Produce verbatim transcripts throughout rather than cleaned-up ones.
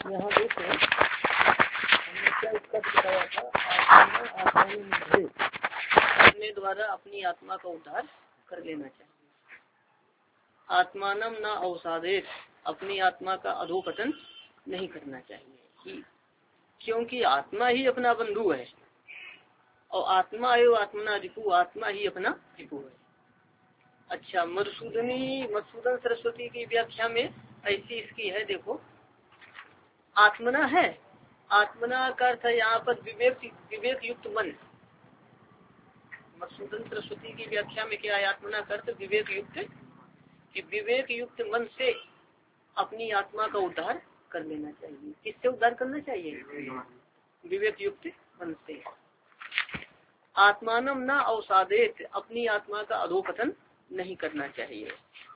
यहाँ देखो हमने क्या इसका बताया था, आत्मा आत्मा अपने द्वारा अपनी आत्मा का उद्धार कर लेना चाहिए। आत्मानम न अवसादेत, अपनी आत्मा का अधोपतन नहीं करना चाहिए, क्योंकि आत्मा ही अपना बंधु है और आत्मा एवं आत्मना रिपु, आत्मा ही अपना रिपु है। अच्छा, मधुसूदनी मधुसूदन सरस्वती की व्याख्या में ऐसी इसकी है, देखो आत्मना है, आत्मना का अर्थ है यहाँ पर विवेक विवेक युक्त मन। मधुसूदन सरस्वती की व्याख्या में क्या है, आत्मना का अर्थ विवेक युक्त, कि विवेक युक्त मन से अपनी आत्मा का उद्धार कर लेना चाहिए। किससे उद्धार करना चाहिए? विवेक युक्त मन से। आत्मानम न अवसादेत, अपनी आत्मा का अधोपतन नहीं करना चाहिए।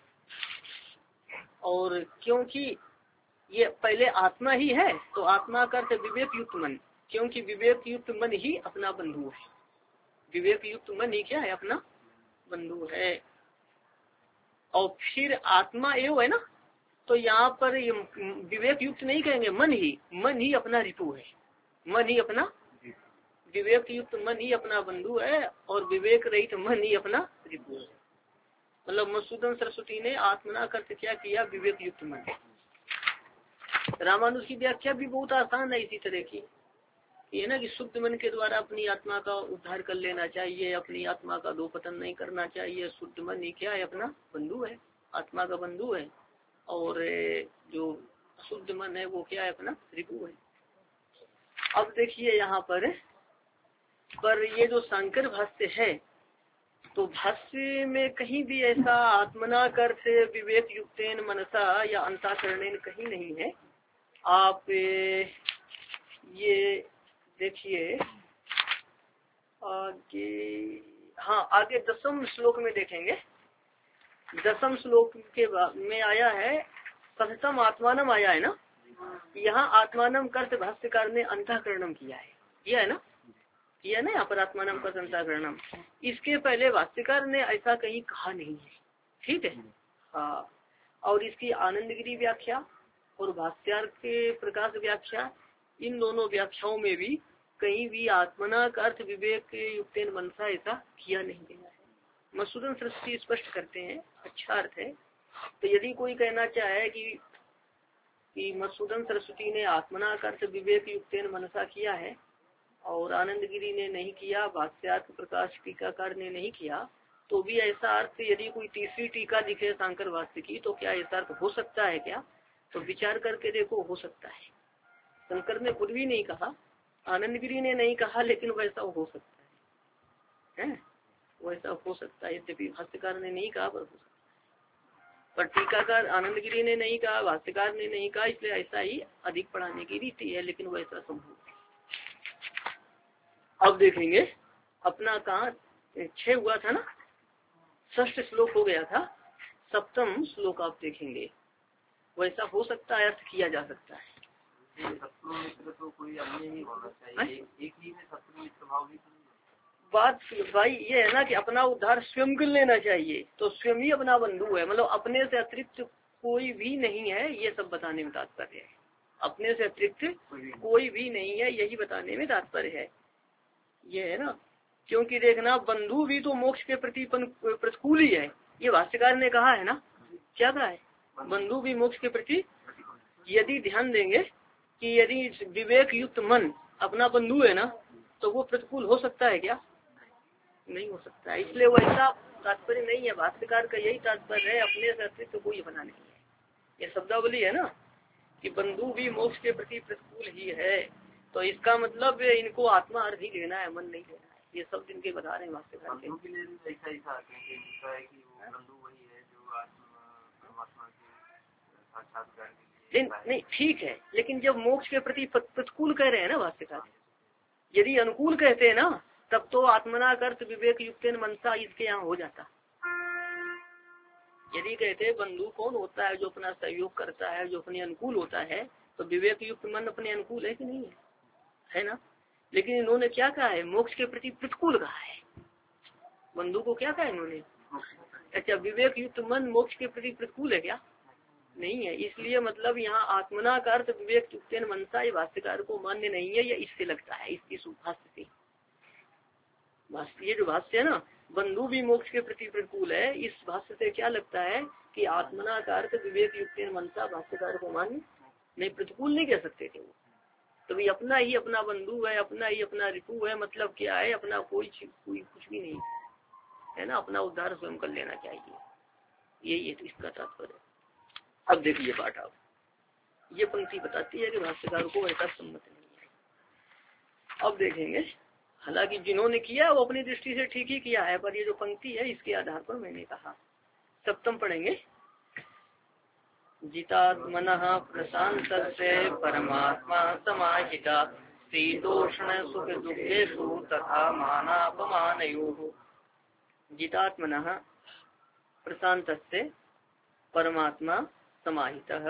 और क्योंकि ये पहले आत्मा ही है तो आत्मा का अर्थ विवेक युक्त मन, क्योंकि विवेक युक्त मन ही अपना बंधु है। विवेक युक्त मन ही क्या है? अपना बंधु है। और फिर आत्मा एवं है ना, तो यहाँ पर विवेक युक्त नहीं कहेंगे, मन ही मन ही अपना रिपु है। मन ही अपना विवेक युक्त मन ही अपना बंधु है और विवेक रहित मन ही अपना रिपु है। मतलब मधुसूदन सरस्वती ने आत्मना का अर्थ क्या किया? विवेक युक्त मन। रामानुज की व्याख्या भी बहुत आसान है इसी तरह की, ये ना कि शुद्ध मन के द्वारा अपनी आत्मा का उद्धार कर लेना चाहिए, अपनी आत्मा का दो पतन नहीं करना चाहिए। शुद्ध मन ही क्या है? अपना बंधु है, आत्मा का बंधु है। और जो शुद्ध मन है वो क्या है? अपना रिपु है। अब देखिए यहाँ पर पर ये जो शंकर भाष्य है, तो भाष्य में कहीं भी ऐसा आत्मना कर से विवेक युक्तेन मनसा या अंतःकरणेन कहीं नहीं है। आप ये देखिए आगे, हाँ आगे दसम श्लोक में देखेंगे। दसम श्लोक के में आया है कथतम आत्मानम आया है ना, यहाँ आत्मानम कर्त भाष्यकार ने अंतःकरणम किया है, किया है ना, किया ना यहाँ पर आत्मानम कर्त अंतःकरणम। इसके पहले भाष्यकार ने ऐसा कहीं कहा नहीं है, ठीक है। हाँ, और इसकी आनंदगिरी व्याख्या और भाष्यार के प्रकाश व्याख्या, इन दोनों व्याख्याओं में भी कहीं भी आत्मना का अर्थ विवेक युक्तेन मनसा ऐसा किया नहीं गया है। मधुसूदन सरस्वती स्पष्ट करते हैं, अच्छा अर्थ है। तो यदि कोई कहना चाहे कि कि मधुसूदन सरस्वती ने आत्मना का अर्थ विवेक युक्तेन मनसा किया है और आनंदगिरी ने नहीं किया, भाष्यार प्रकाश टीकाकार ने नहीं किया, तो भी ऐसा अर्थ यदि कोई तीसरी टीका दिखे शंकर भाष्य की, तो क्या ऐसा अर्थ हो सकता है क्या? तो विचार करके देखो, हो सकता है। शंकर ने खुद भी नहीं कहा, आनंदगिरी ने नहीं कहा, लेकिन वैसा हो सकता है, है? वैसा हो सकता है। यद्यपि भाष्यकार ने नहीं कहा पर हो सकता है, पर टीकाकार आनंदगिरी ने नहीं कहा, भाष्यकार ने नहीं कहा, इसलिए ऐसा ही अधिक पढ़ाने की रीति है, लेकिन वैसा संभव है। अब देखेंगे अपना कहाँ छह हुआ था ना, षष्ठ श्लोक हो गया था, सप्तम श्लोक आप देखेंगे। वैसा हो सकता है, अर्थ किया जा सकता है। तो कोई अन्य ही होना चाहिए, एक ही में शत्रु मित्र भाव भी। बात भाई ये है ना कि अपना उद्धार स्वयं कर लेना चाहिए, तो स्वयं ही अपना बंधु है, मतलब अपने से अतिरिक्त कोई भी नहीं है, ये सब बताने में तात्पर्य है। अपने से अतिरिक्त कोई भी नहीं है, यही बताने में तात्पर्य है। ये है ना, क्योंकि देखना बंधु भी तो मोक्ष के प्रति प्रतिकूल ही है, ये भाष्यकार ने कहा है ना। क्या कहा है? बंधु भी मोक्ष के प्रति। यदि ध्यान देंगे कि यदि विवेक युक्त मन अपना बंधु है ना, तो वो प्रतिकूल हो सकता है क्या? नहीं हो सकता है। इसलिए वैसा तात्पर्य नहीं है भाष्यकार का, यही तात्पर्य है अपने से अतिरिक्त तो कोई बना नहीं है। ये शब्दावली है ना कि बंधु भी मोक्ष के प्रति प्रतिकूल ही है, तो इसका मतलब इनको आत्मा अर्थ ही लेना है, मन नहीं लेना है। ये सब इनके बता रहे हैं भाष्यकार के। नहीं नहीं ठीक है, लेकिन जब मोक्ष के प्रति प्रतिकूल कह रहे हैं ना भाष्यकार, यदि अनुकूल कहते हैं ना, तब तो आत्मना का अर्थ विवेक युक्तेन मनसा इसके यहाँ हो जाता। यदि कहते बंधु कौन होता है? जो अपना सहयोग करता है, जो अपने अनुकूल होता है, तो विवेक युक्त मन अपने अनुकूल है कि नहीं है? है ना। लेकिन इन्होंने क्या कहा है? मोक्ष के प्रति प्रतिकूल कहा है। बंधु को क्या कहा इन्होंने? अच्छा, विवेक युक्त मन मोक्ष के प्रति प्रतिकूल है क्या? नहीं है। इसलिए मतलब यहाँ आत्मना का अर्थ विवेक युक्तेन मनसा ये भाष्यकार को मान्य नहीं है, ये इससे लगता है, इसकी भाष्य से। भाष्य ये जो भाष्य है ना, बंधु भी मोक्ष के प्रति प्रतिकूल है, इस भाष्य से क्या लगता है कि आत्मना का अर्थ विवेक युक्तेन मनसा भाष्यकार को मान्य नहीं, प्रतिकूल नहीं कह सकते थे वो। तो अपना ही अपना बंधु है, अपना ही अपना रिपु है, मतलब क्या है, अपना कोई कोई कुछ भी नहीं है ना, अपना उद्धार स्वयं कर लेना चाहिए, यही है तो इसका तात्पर्य। अब देखिए पाठ, आप ये पंक्ति बताती है कि भाष्यकार को ऐसा सम्मत नहीं है। अब देखेंगे, हालांकि जिन्होंने किया वो अपनी दृष्टि से ठीक ही किया है, पर ये जो पंक्ति है इसके आधार पर मैंने कहा। सप्तम पढ़ेंगे, जितात्मनः प्रशांत से परमात्मा समाहिता शीतोष्ण सुख दुखेषु तथा मानापमानयोः। जितात्मनः प्रशांत से परमात्मा समाहितः।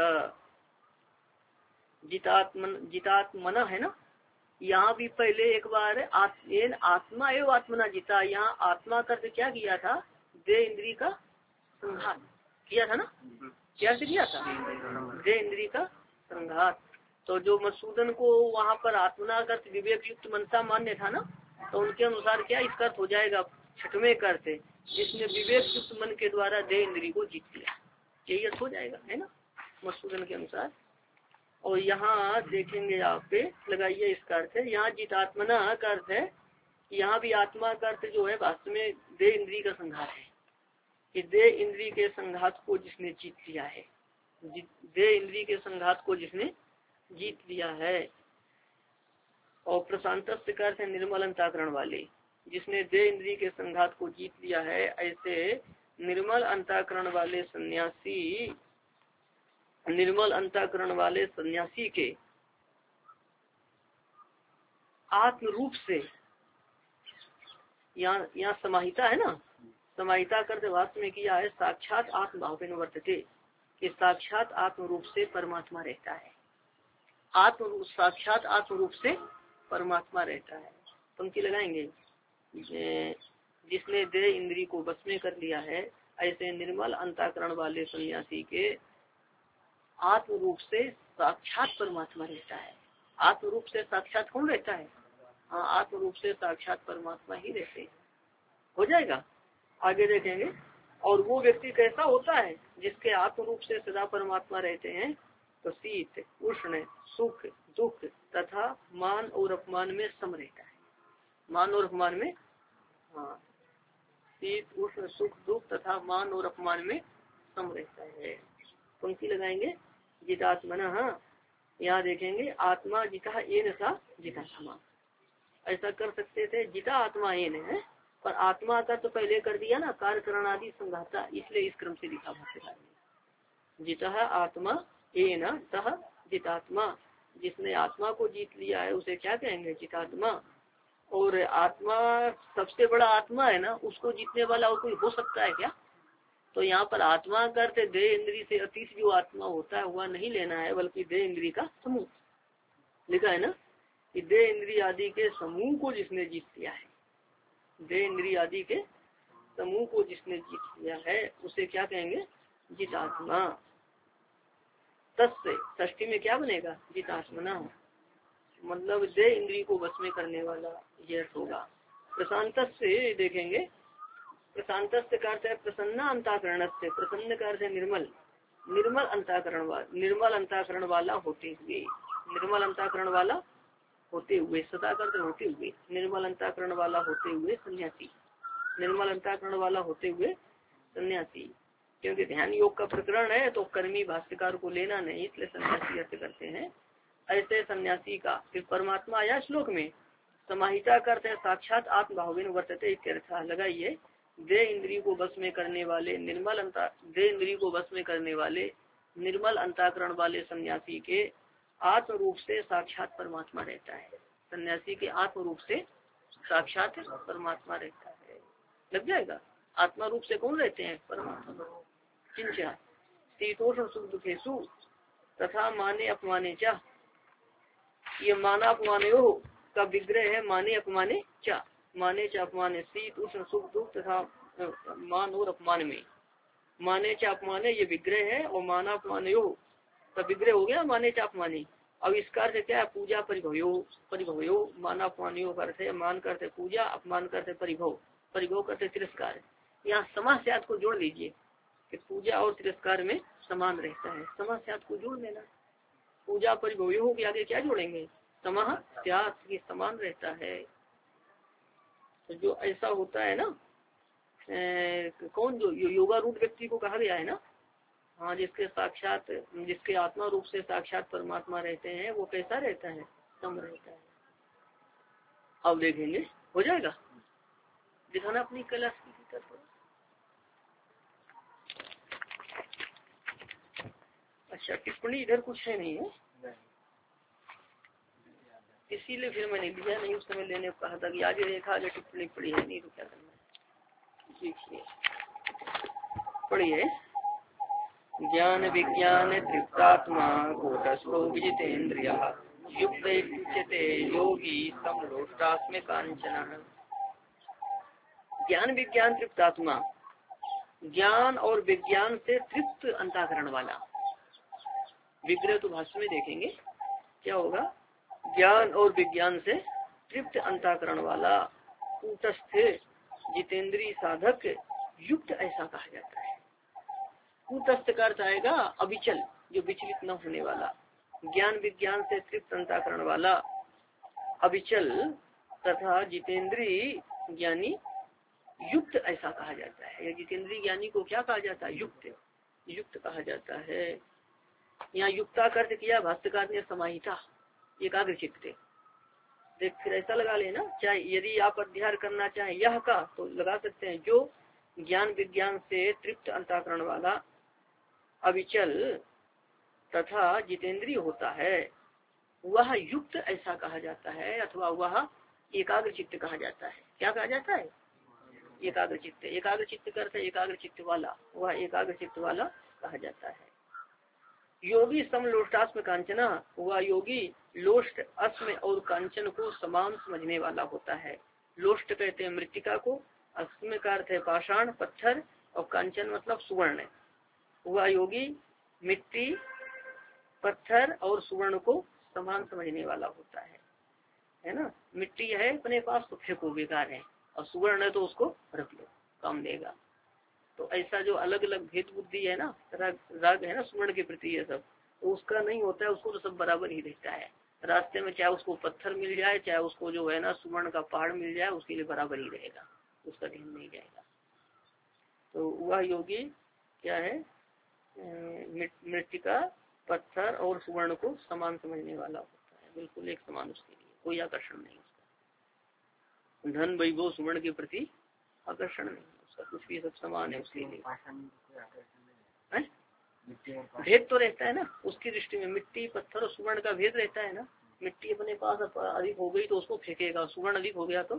जितात्मन जितात्मन है ना, यहाँ भी पहले एक बार आत्म आत्मा एवं आत्मना जिता, यहाँ आत्मा करके क्या किया था, दे इंद्री का संघात किया था ना, क्या से किया था, दे इंद्री का संघात। तो जो मधुसूदन को वहाँ पर आत्मना का विवेक युक्त मनसा मान्य था ना, तो उनके अनुसार क्या इसका अर्थ हो जाएगा, छठवें करते जिसने विवेक युक्त मन के द्वारा दे इंद्री को जीत लिया, यही अर्थ हो जाएगा, है ना, मधुसूदन के अनुसार। और यहाँ देखेंगे आप पे लगाइए इसका अर्थ है, यहाँ जितात्मना का अर्थ है, यहाँ भी आत्मा का अर्थ जो है वास्तव में दे इंद्री का संघात है, कि दे इंद्री के संघात को जिसने जीत लिया है, दे इंद्री के संघात को जिसने जीत लिया है। और प्रशांत का अर्थ है निर्मल अंतःकरण वाले, जिसने दे इंद्री के संघात को जीत लिया है, ऐसे निर्मल अंतःकरण वाले सन्यासी, निर्मल अंतःकरण वाले सन्यासी के आत्म रूप से, यहाँ यहाँ समाहिता है ना, समाहिता करते वास्तव में किया है साक्षात आत्म भाव में वर्तते, कि साक्षात आत्म रूप से परमात्मा रहता है, आत्म साक्षात आत्म रूप से परमात्मा रहता है। पंक्ति लगाएंगे, जिसने दे इंद्री को बस में कर लिया है, ऐसे निर्मल अंतःकरण वाले सन्यासी के आत्म रूप से साक्षात परमात्मा रहता है। आत्म रूप से साक्षात कौन रहता है, हाँ, आत्म रूप से साक्षात परमात्मा ही रहते हैं, हो जाएगा। आगे देखेंगे, और वो व्यक्ति कैसा होता है जिसके आत्म रूप से सदा परमात्मा रहते हैं, तो शीत उष्ण सुख दुख तथा मान और अपमान में सम रहता है, मान और अपमान में, हाँ, शीत उष्ण सुख दुख तथा मान और अपमान में सम रहता है। पंक्ति लगाएंगे, जितात्मना, हाँ, यहाँ देखेंगे आत्मा जिता एन सा जितात्मा, ऐसा कर सकते थे, जिता आत्मा एन है, पर आत्मा का तो पहले कर दिया ना, कार्यकरण आदि संघाता, इसलिए इस क्रम से लिखा भाष्यकार ने। जिता आत्मा एन सह जितात्मा, जिसने आत्मा को जीत लिया है उसे क्या कहेंगे, जितात्मा। और आत्मा सबसे बड़ा आत्मा है ना, उसको जीतने वाला और कोई हो सकता है क्या, तो यहाँ पर आत्मा करते दे इंद्री से अतीत जो आत्मा होता है वह नहीं लेना है, बल्कि दे इंद्री का समूह लिखा है ना, कि दे इंद्री आदि के समूह को जिसने जीत लिया है, दे इंद्री आदि के समूह को जिसने जीत लिया है उसे क्या कहेंगे, जितात्मा। तस्य षष्ठी में क्या बनेगा, जितात्मना, मतलब दे इंद्री को वश में करने वाला, यह होगा। प्रशांत से देखेंगे, प्रशांत का अर्थ है प्रसन्न अंतःकरण से, प्रसन्न का अर्थ है निर्मल, निर्मल अंतःकरण वाला, निर्मल अंतःकरण वाला होते हुए, निर्मल अंतःकरण वाला होते हुए, सदा का अर्थ होते हुए, निर्मल अंतःकरण वाला होते हुए सन्यासी, निर्मल अंतःकरण वाला होते हुए सन्यासी, क्योंकि ध्यान योग का प्रकरण है तो कर्मी भाष्यकार को लेना नहीं, इसलिए सन्यासी अर्थ करते हैं। ऐसे सन्यासी का फिर परमात्मा आया श्लोक में, समाहिता करते हैं साक्षात आत्म भावेन वर्तते इत्यर्थ। लगाइए, दे इंद्री को बस में करने वाले निर्मल अंता दे इंद्री को बस में करने वाले निर्मल अंताकरण वाले सन्यासी के आत्म रूप से साक्षात परमात्मा रहता है, सन्यासी के आत्म रूप से साक्षात परमात्मा रहता है। लग जाएगा, आत्मा रूप से कौन रहते हैं, परमात्मा। किंचा शीतोष्ण सुख दुखेषु तथा माने अपमाने चा, ये माना अपमाने हो का विग्रह है, माने अपमाने चा, माने चा अपमाने, शीत उष्ण सुख दुख तथा मान और अपमान में, माने च अपमाने ये विग्रह है, और माना अपमानयो तो विग्रह हो गया माने च अपमाने। अब इसका अर्थ क्या है, पूजा परिभवयो, परिभवयो माना अपमानयो का अर्थ है मान करते पूजा, अपमान करते परिभव, परिभव करते तिरस्कार। यहाँ समास्यात को जोड़ लीजिए कि पूजा और तिरस्कार में समान रहता है, समास्यात को जोड़ लेना। पूजा परिभवयो के आगे क्या जोड़ेंगे, समास्यात की समान रहता है। तो जो ऐसा होता है ना, ए, कौन जो योगारूढ़ व्यक्ति को कहा गया है ना, हाँ, जिसके साक्षात जिसके आत्मा रूप से साक्षात परमात्मा रहते हैं, वो कैसा रहता है, सम रहता है। अब देखेंगे, हो जाएगा, दिखाना अपनी कला की तरफ। अच्छा, टिप्पणी इधर कुछ है नहीं है, इसीलिए फिर मैंने लिया नहीं, उस समय लेने को कहा था कि आगे देखा आगे टिप्पणी पड़ी है नहीं तो क्या करना है। देखिए पढ़िए, ज्ञान विज्ञान तृप्तात्मा कूटस्थो विजितेन्द्रिय युक्त उच्यते योगी समलोष्टास्मे कांचन। ज्ञान विज्ञान तृप्तात्मा, ज्ञान और विज्ञान से तृप्त अंतःकरण वाला। विग्रह तो भाष्य में देखेंगे क्या होगा, ज्ञान और विज्ञान से तृप्त अंतःकरण वाला कूटस्थ जितेंद्रीय साधक युक्त ऐसा कहा जाता है। कूटस्थ का अर्थ आएगा अविचल, जो विचलित न होने वाला। ज्ञान विज्ञान से तृप्त अंतःकरण वाला अविचल तथा जितेंद्रीय ज्ञानी युक्त ऐसा कहा जाता है। जितेंद्रीय ज्ञानी को क्या कहा जाता है, युक्त, युक्त कहा जाता है। यहाँ युक्ता का अर्थ किया भाष्यकार ने समाहिता, एकाग्र चित्त। देख फिर ऐसा लगा लेना, चाहे यदि आप अध्ययन करना चाहे यह का तो लगा सकते हैं, जो ज्ञान विज्ञान से तृप्त अंतःकरण वाला अविचल तथा जितेंद्रीय होता है, वह युक्त ऐसा कहा जाता है, अथवा वह एकाग्र चित्त कहा जाता है। क्या कहा जाता है, एकाग्र चित्त। एकाग्र चित्त करते एकाग्र चित्त वाला, वह एकाग्र चित्त वाला कहा जाता है। योगी सम लोष्टास्म कांचना, वह योगी लोष्ट अस्म और कांचन को समान समझने वाला होता है। लोष्ट कहते हैं मृतिका को, अस्म का अर्थ है पाषाण पत्थर, और कांचन मतलब सुवर्ण। वह योगी मिट्टी पत्थर और सुवर्ण को समान समझने वाला होता है, है ना। मिट्टी है अपने पास तो फेंको बेकार है, और सुवर्ण है तो उसको रख लो काम देगा। तो ऐसा जो अलग अलग भेद बुद्धि है ना, राग, राग है ना सुवर्ण के प्रति, ये सब तो उसका नहीं होता है, उसको तो सब बराबर ही रहता है। रास्ते में चाहे उसको पत्थर मिल जाए, चाहे उसको जो है ना सुवर्ण का पहाड़ मिल जाए, उसके लिए बराबर ही रहेगा, उसका ध्यान नहीं जाएगा। तो वह योगी क्या है, मृतिका पत्थर और सुवर्ण को समान समझने वाला होता है, बिल्कुल एक समान, उसके लिए कोई आकर्षण नहीं उसका। धन वैभव सुवर्ण के प्रति आकर्षण नहीं, उसका कुछ भी सब समान है उसके लिए। भेद तो रहता है ना उसकी दृष्टि में, मिट्टी पत्थर और सुवर्ण का भेद रहता है ना। मिट्टी अपने पास अधिक हो गई तो उसको फेंकेगा, सुवर्ण अधिक हो गया तो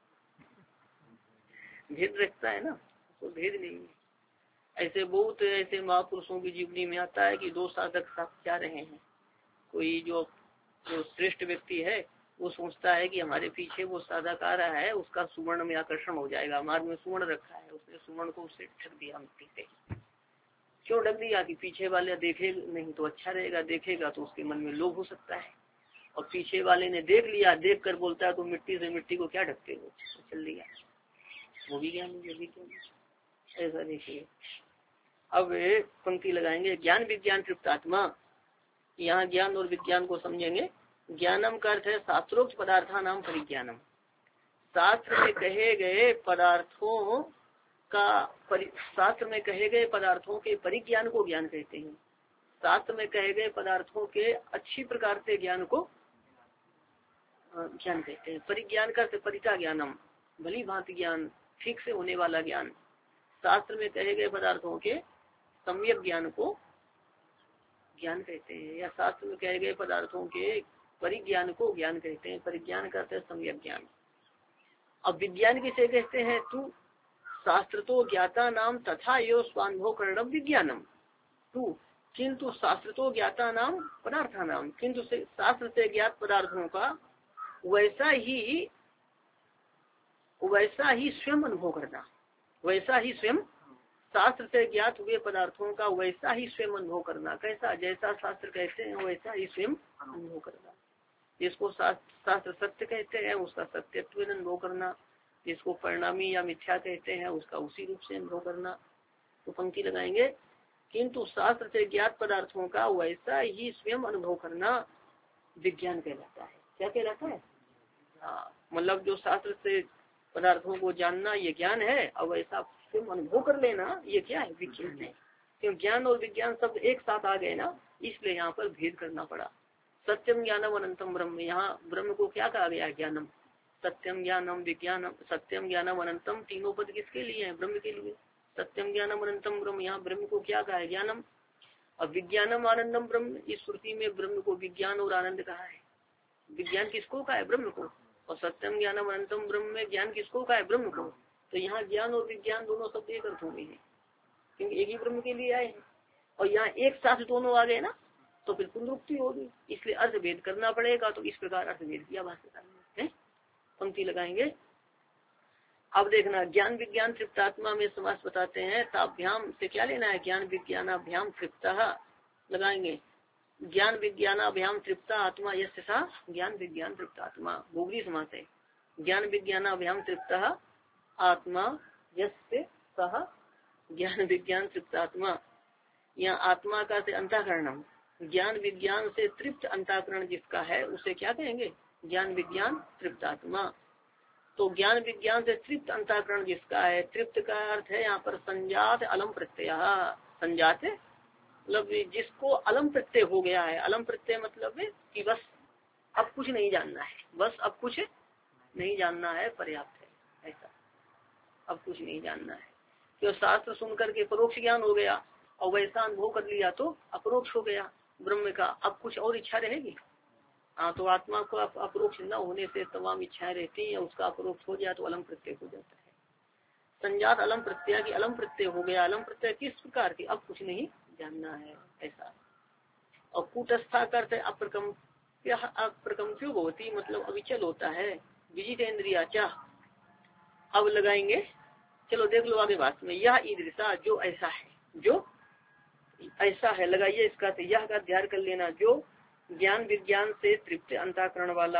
भेद रहता है ना, तो भेद नहीं है। ऐसे बहुत ऐसे महापुरुषों की जीवनी में आता है कि दो साधक साथ जा रहे हैं, कोई जो जो श्रेष्ठ व्यक्ति है वो सोचता है कि हमारे पीछे वो साधक आ रहा है, उसका सुवर्ण में आकर्षण हो जाएगा, मार्ग में सुवर्ण रखा है, उसने सुवर्ण को उससे ढक दिया मिट्टी से। क्यों ढक दिया, कि पीछे वाले देखे नहीं तो अच्छा रहेगा, देखेगा तो उसके मन में लोभ हो सकता है। और पीछे वाले ने देख लिया, देख कर बोलता है तो मिट्टी से मिट्टी को क्या ढकते हो, चल दिया, वो भी ज्ञान वो भी ज्ञान। ऐसा देखिए, अब पंक्ति लगाएंगे, ज्ञान विज्ञान तृप्तात्मा। यहाँ ज्ञान और विज्ञान को समझेंगे। ज्ञानम का अर्थ है शास्त्रोक्त पदार्था नाम परिज्ञानम, शास्त्र में कहे गए पदार्थों का परि शास्त्र में कहे गए पदार्थों के परिज्ञान को ज्ञान कहते हैं। शास्त्र में कहे गए पदार्थों के अच्छी प्रकार से ज्ञान को ज्ञान कहते हैं। परिज्ञान का अर्थ परिता ज्ञानम, भली भांति ज्ञान, ठीक से होने वाला ज्ञान। शास्त्र में कहे गए पदार्थों के सम्यक ज्ञान को ज्ञान कहते हैं, या शास्त्र में कहे गए पदार्थों के परिज्ञान को ज्ञान कहते हैं। परिज्ञान का अर्थ है सम्यक ज्ञान। अब विज्ञान किसे कहते हैं, तू शास्त्र तो ज्ञाता नाम तथा यो स्वानुभव करणम विज्ञानम तू, किंतु शास्त्र तो ज्ञाता नाम पदार्था नाम, किंतु शास्त्र से ज्ञात पदार्थों का वैसा ही वैसा ही स्वयं अनुभव करना, वैसा ही स्वयं शास्त्र से ज्ञात हुए पदार्थों का वैसा ही स्वयं अनुभव करना। कैसा? जैसा शास्त्र कहते हैं वैसा ही स्वयं अनुभव करना। जिसको शास्त्र सत्य कहते हैं उसका सत्यत्व अनुभव करना, जिसको परिणामी या मिथ्या कहते हैं उसका उसी रूप से अनुभव करना। तो पंक्ति लगाएंगे, किंतु शास्त्र से ज्ञात पदार्थों का वैसा ही स्वयं अनुभव करना विज्ञान कहलाता है। क्या कहलाता है? हाँ, मतलब जो शास्त्र से पदार्थों को जानना ये ज्ञान है, और वैसा स्वयं अनुभव कर लेना ये क्या है? विज्ञान है। क्योंकि ज्ञान और विज्ञान शब्द एक साथ आ गए ना, इसलिए यहाँ पर भेद करना पड़ा। सत्यम ज्ञानम अनंतम ब्रह्म, यहाँ ब्रह्म को क्या कहा गया? ज्ञानम। सत्यम ज्ञानम विज्ञानम, सत्यम ज्ञानम अनंतम, तीनों पद किसके लिए है? ब्रह्म के लिए। सत्यम ज्ञानम अनंतम ब्रह्म, यहाँ ब्रह्म को क्या कहा है? ज्ञानम। और विज्ञानम आनंदम ब्रह्म, इस श्रुति में ब्रह्म को विज्ञान और आनंद कहा है। विज्ञान किसको कहा है? ब्रह्म को। और सत्यम ज्ञानम अनंतम ब्रह्म में ज्ञान किसको कहा है? ब्रह्म को। तो यहाँ ज्ञान और विज्ञान दोनों शब्द एक अर्थ में है, क्योंकि एक ही ब्रह्म के लिए आए हैं। और यहाँ एक साथ दोनों आ गए ना, तो फिर पुनरुक्ति होगी, इसलिए अर्थ भेद करना पड़ेगा। तो इस प्रकार अर्थ भेद किया भाष्यकार ने। पंक्ति लगाएंगे। अब देखना, ज्ञान विज्ञान तृप्तात्मा में समास बताते हैं। ताभ्याम से क्या लेना है? ज्ञान विज्ञानाभ्याम तृप्तः लगाएंगे। ज्ञान विज्ञानाभ्याम तृप्ता आत्मा यस्य सा ज्ञान विज्ञान तृप्तात्मा, भूगरी समास है। ज्ञान विज्ञानाभ्याम तृप्तः आत्मा यस्य सह ज्ञान विज्ञान तृप्तात्मा। यहाँ आत्मा का से अंतःकरणम, ज्ञान विज्ञान से तृप्त अंतःकरण जिसका है उसे क्या कहेंगे? ज्ञान विज्ञान तृप्तात्मा। तो ज्ञान विज्ञान से तृप्त अंतःकरण जिसका है, तृप्त का अर्थ है यहाँ पर संजात अलम प्रत्यय। संजात मतलब जिसको अलम प्रत्यय हो गया है। अलम प्रत्यय मतलब है कि बस अब कुछ नहीं जानना है, बस अब कुछ नहीं जानना है, पर्याप्त है, ऐसा अब कुछ नहीं जानना है। तो शास्त्र सुन करके परोक्ष ज्ञान हो गया और वैसा अनुभव कर लिया तो अपरोक्ष हो गया ब्रह्म का। अब कुछ और इच्छा रहेगी? हाँ, तो आत्मा को अपरोक्ष न होने से तमाम इच्छाएं रहती है, उसका अपरोक्ष हो जाए तो अलम प्रत्यय हो जाता है। संजात अलम प्रत्यय की अलम प्रत्यय हो गया। अलम प्रत्यय किस प्रकार की? अब कुछ नहीं जानना है, ऐसा। और कूटस्था करते अप्रकम अप्रकम क्यों होती, मतलब अविचल होता है। विजित इंद्रिया चाह। अब लगाएंगे, चलो देख लो आगे बात में। यह ईदृशा, जो ऐसा है, जो ऐसा है, लगाइए इसका यह का ध्यान कर लेना। जो ज्ञान विज्ञान से तृप्त अंतःकरण वाला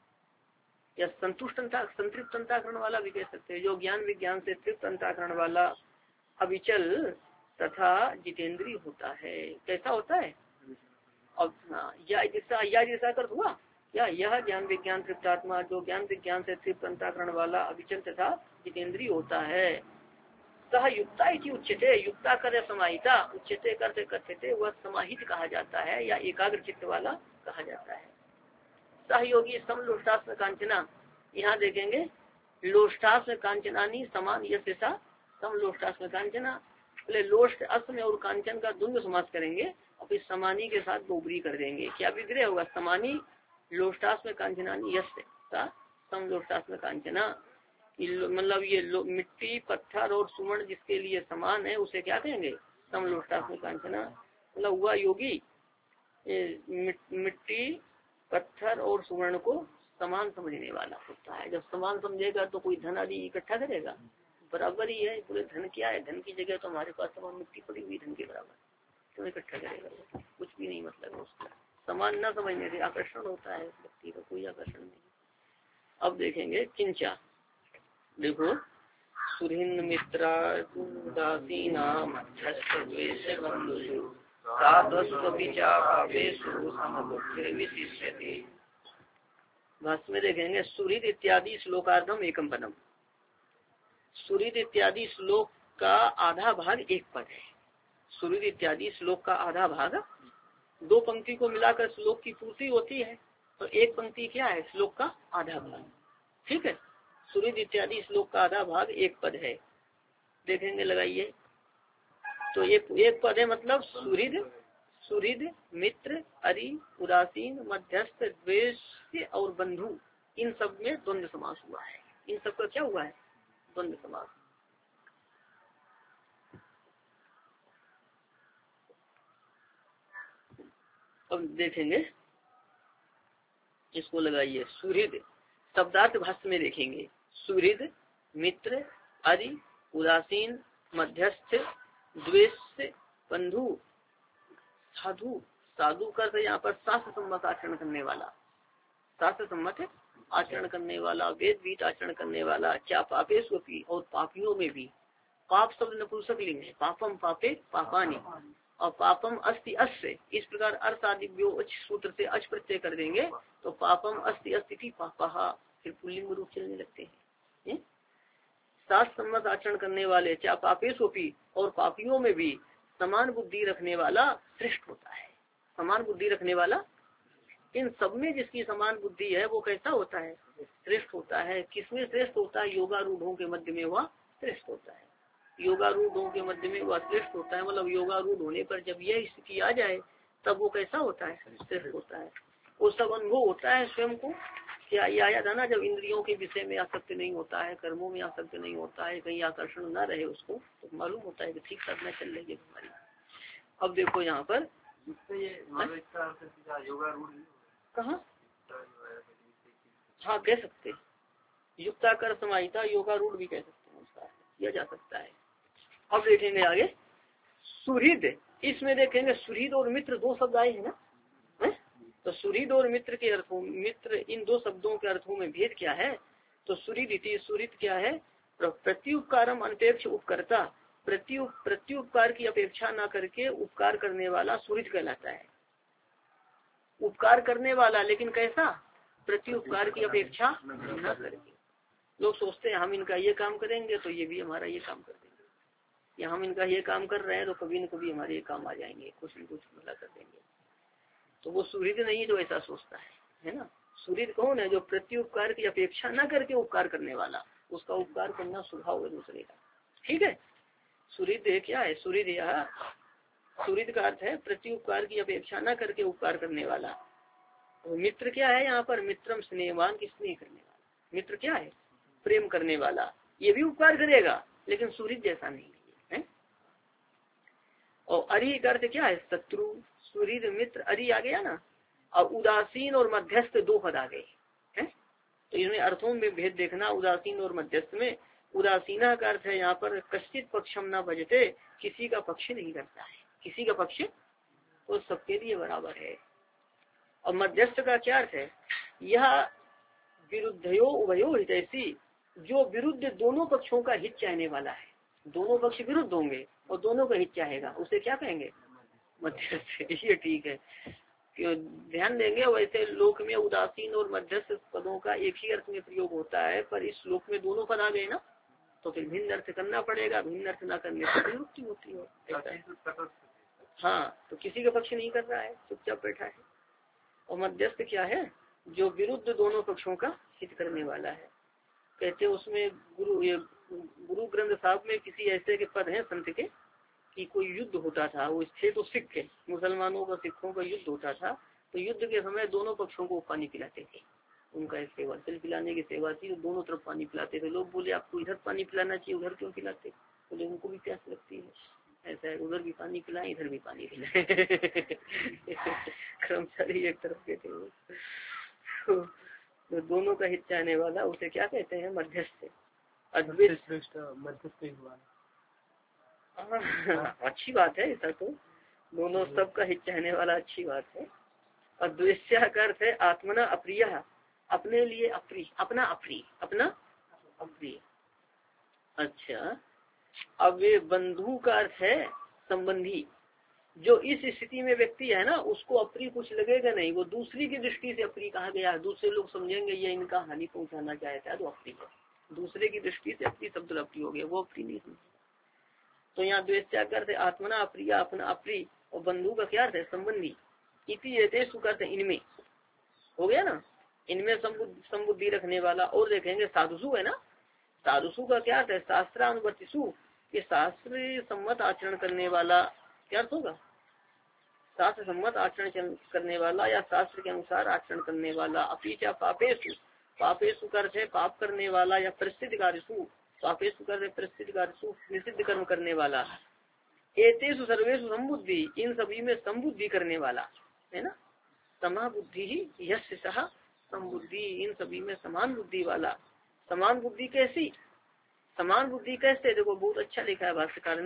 या संतुष्ट संतृप्त अंतःकरण वाला भी कह सकते हैं। जो ज्ञान विज्ञान से तृप्त अंतःकरण वाला अविचल तथा जितेंद्रीय होता है। कैसा होता है? और यह दिशा यह दिशा कर हुआ क्या? यह ज्ञान विज्ञान तृप्तात्मा, जो ज्ञान विज्ञान से तृप्त अंतःकरण वाला अविचल तथा जितेंद्रीय होता है। सह युक्ता इति उच्यते, युक्ता कर समाहिता, उच्यते करते कथ्यते, वह समाहित कहा जाता है या एकाग्र चित्त वाला कहा जाता है। सहयोगी सम लोष्टास्म कांचना, यहाँ देखेंगे लोष्टास्म कांचनानी समान यश सा सम लोष्टास्म कांचना। पहले लोष्ट अस्म और कांचन का द्वंद्व समास करेंगे और फिर समानी के साथ बोबरी कर देंगे। क्या विग्रह होगा? समानी लोष्टास्म कांचनानी यश सा सम लोष्टास्म कांचना, मतलब ये मिट्टी पत्थर और सुवर्ण जिसके लिए समान है उसे क्या कहेंगे? समलोष्टास्म कांचना। मतलब हुआ योगी मिट्टी पत्थर और सुवर्ण को समान समझने वाला होता है। जब समान समझेगा तो कोई धन आदि इकट्ठा करेगा? बराबर ही है। पूरे धन क्या है? धन की जगह तो हमारे पास समान मिट्टी पड़ी हुई धन के बराबर, तो इकट्ठा करेगा? कुछ भी नहीं मतलब उसका। समान न समझने से आकर्षण होता है, व्यक्ति का कोई आकर्षण नहीं। अब देखेंगे किंचा, देखो सुरीन मित्रा दासीना मध्यस्थ बंधुषु भाष्य में देखेंगे सुरीत इत्यादि श्लोकार्धम एकम पदम। सुरीत इत्यादि श्लोक का आधा भाग एक पद है। सुरीत इत्यादि श्लोक का आधा भाग, दो पंक्ति को मिलाकर श्लोक की पूर्ति होती है, तो एक पंक्ति क्या है? श्लोक का आधा भाग। ठीक है, सुरीत इत्यादि श्लोक का आधा भाग एक पद है। देखेंगे, लगाइए। तो एक एक पद है, मतलब सुहृद सुहृद मित्र अरि उदासीन मध्यस्थ द्वेष और बंधु, इन सब में द्वंद्व समास हुआ है। इन सब का क्या हुआ है? द्वंद्व समास। अब देखेंगे, इसको लगाइए। सुहृद शब्दार्थ भाष्य में देखेंगे। सुहृद मित्र अरि उदासीन मध्यस्थ द्वेष से बंधु, साधु, साधु का यहाँ पर शास्त्र सम्मत आचरण करने वाला, शास्त्र सम्मत आचरण करने वाला, वेद विहित आचरण करने वाला, क्या पापेश होती और पापियों में भी। पाप शब्द नपुंसक लिंग है, पापम पापे पापानी, और पापम अस्ति अस्य, इस प्रकार अर्थ आदि सूत्र से अच प्रत्यय कर देंगे तो पापम अस्ति अस्ति पापा, फिर पुल्लिंग रूप चलने लगते हैं। शास्त्र सम्मत आचरण करने वाले, क्या पापेश होती और पापियों में भी समान बुद्धि रखने वाला श्रेष्ठ होता है। समान बुद्धि रखने वाला, इन सब में जिसकी समान बुद्धि है वो कैसा होता है, श्रेष्ठ होता है। किसमें श्रेष्ठ होता है, योगारूढ़ों के मध्य में वह श्रेष्ठ होता है। योगारूढ़ों के मध्य में वह श्रेष्ठ होता है, मतलब योगारूढ़ होने पर जब यह स्थिति आ जाए तब वो कैसा होता है, श्रेष्ठ होता है। वो सब अनुभव होता है स्वयं को, क्या आया था ना, जब इंद्रियों के विषय में आसक्त नहीं होता है, कर्मों में आसक्त नहीं होता है, कहीं आकर्षण न रहे उसको, तो मालूम होता है कि ठीक साधना चल रही है हमारी। अब देखो यहाँ पर कहाँ, हाँ कह सकते, युक्ताकर समाहिता योगारूढ़ भी कह सकते हैं, उसका किया जा सकता है। अब देखेंगे आगे सुहृद, इसमें देखेंगे सुहृद और मित्र दो शब्द आए हैं ना, है? तो सुहृद और मित्र के अर्थों, मित्र इन दो शब्दों के अर्थों में भेद क्या है, तो सुहृद इति, सुहृद क्या है, प्रत्युपकारम अनपेक्ष उपकर्ता, प्रत्यु प्रत्युपकार की अपेक्षा न करके उपकार करने वाला सुहृद कहलाता है। उपकार करने वाला लेकिन कैसा, प्रत्युपकार की अपेक्षा न करके। लोग सोचते हैं हम इनका ये काम करेंगे तो ये भी हमारा ये काम कर देंगे, या हम इनका ये काम कर रहे हैं तो कभी न कभी हमारे ये काम आ जाएंगे, कुछ न कुछ भला कर देंगे। तो वो सुहृद नहीं जो ऐसा सोचता है, है ना। सुहृद कौन है, जो प्रत्युपकार की अपेक्षा न करके उपकार करने वाला, उसका उपकार करना स्वभाव है दूसरे का, ठीक है। सुहृद क्या है, सुहृद यह सुहृद का अर्थ है प्रत्युपकार की अपेक्षा न करके उपकार करने वाला। तो मित्र क्या है यहाँ पर, मित्रम स्नेहवान की स्नेह करने वाला, मित्र क्या है, प्रेम करने वाला। ये भी उपकार करेगा लेकिन सुहृद जैसा नहीं है, है? और अरि का अर्थ क्या है, शत्रु। सुहृद मित्र अरि आ गया ना, और उदासीन और मध्यस्थ दो पद आ गए हैं। तो इसमें अर्थों में भेद देखना, उदासीन और मध्यस्थ में। उदासीना का अर्थ है यहाँ पर कश्चित पक्षम न भजते, किसी का पक्ष नहीं करता है, किसी का पक्ष तो सबके लिए बराबर है। और मध्यस्थ का क्या अर्थ है, यह विरुद्धयो उभयो हितैषी, जो विरुद्ध दोनों पक्षों का हित चाहने वाला है। दोनों पक्ष विरुद्ध होंगे और दोनों का हित चाहेगा, उसे क्या कहेंगे, मध्यस्थ। ये ठीक है, क्यों ध्यान देंगे। वैसे लोक में उदासीन और मध्यस्थ पदों का एक ही अर्थ में प्रयोग होता है, पर इस श्लोक में दोनों पद आ गए ना, तो फिर भिन्न अर्थ करना पड़ेगा, भिन्न अर्थ न करने से विरुक्ति होती है। हाँ, तो किसी का पक्ष नहीं कर रहा है, चुपचाप बैठा है। और मध्यस्थ क्या है, जो विरुद्ध दोनों पक्षों का हित करने वाला है। कहते उसमें गुरु ये गुरु ग्रंथ साहब में किसी ऐसे के पद हैं संत के कि कोई युद्ध होता था, वो थे तो सिख के, मुसलमानों का सिखों का युद्ध होता था, तो युद्ध के समय दोनों पक्षों को पानी पिलाते थे। उनका एक सेवा, जल पिलाने की सेवा थी, तो दोनों तरफ पानी पिलाते थे। लोग बोले आपको इधर पानी पिलाना चाहिए, उधर क्यों पिलाते, बोले उनको भी प्यास लगती है, ऐसा है, उधर भी पानी पिलाए इधर भी पानी पिलाए। कर्मचारी एक तरफ के थे वो। तो दोनों का हित चाहने वाला उसे क्या कहते हैं, मध्यस्थ। अद्वैत मध्यस्थ हुआ, अच्छी बात है, ऐसा तो दोनों सबका हित चाहने वाला अच्छी बात है। और द्वेष्या का अर्थ है आत्मना अप्रिय, अपने लिए अप्रिय, अपना अप्रिय, अपना अप्रिय। अच्छा, अब ये बंधु का अर्थ है संबंधी। जो इस स्थिति में व्यक्ति है ना, उसको अप्रिय कुछ लगेगा नहीं, वो दूसरी की दृष्टि से अप्रिय कहा गया। दूसरे लोग समझेंगे ये इनका हानि पहुंचाना चाहता है तो अप्रिय है, दूसरे की दृष्टि से अप्रिय शब्द अप्रिय हो गया, वो अप्रिय नहीं समझे। तो यहाँ द्वेष क्या अर्थ है, आत्मना अप्रिय, अपना अप्रिय। और बंधु का क्या अर्थ है, संबंधी। इति रहते सुकर्थ, इनमें हो गया ना, इनमें संबुद्धि रखने वाला। और देखेंगे साधुसु है ना, साधुसु का क्या अर्थ है, शास्त्रानुवर्तिसु, ये शास्त्र सम्मत आचरण करने वाला। क्या अर्थ होगा, शास्त्र सम्मत आचरण करने वाला या शास्त्र के अनुसार आचरण करने वाला। अपीचा पापेशु, पापेशु का अर्थ है पाप करने वाला या प्रसिद्ध कार्यसु, पापेशु कर प्रसिद्ध कार्यसु, निषिद्ध कर्म करने वाला। एतेषु सर्वेषु संबुद्धि, इन सभी में संबुद्धि करने वाला, है ना। समा बुद्धि ही यस्य सह संबुद्धि, इन सभी में समान बुद्धि वाला। समान बुद्धि कैसी, समान बुद्धि कैसे, देखो बहुत अच्छा लिखा है भाष्यकार ने,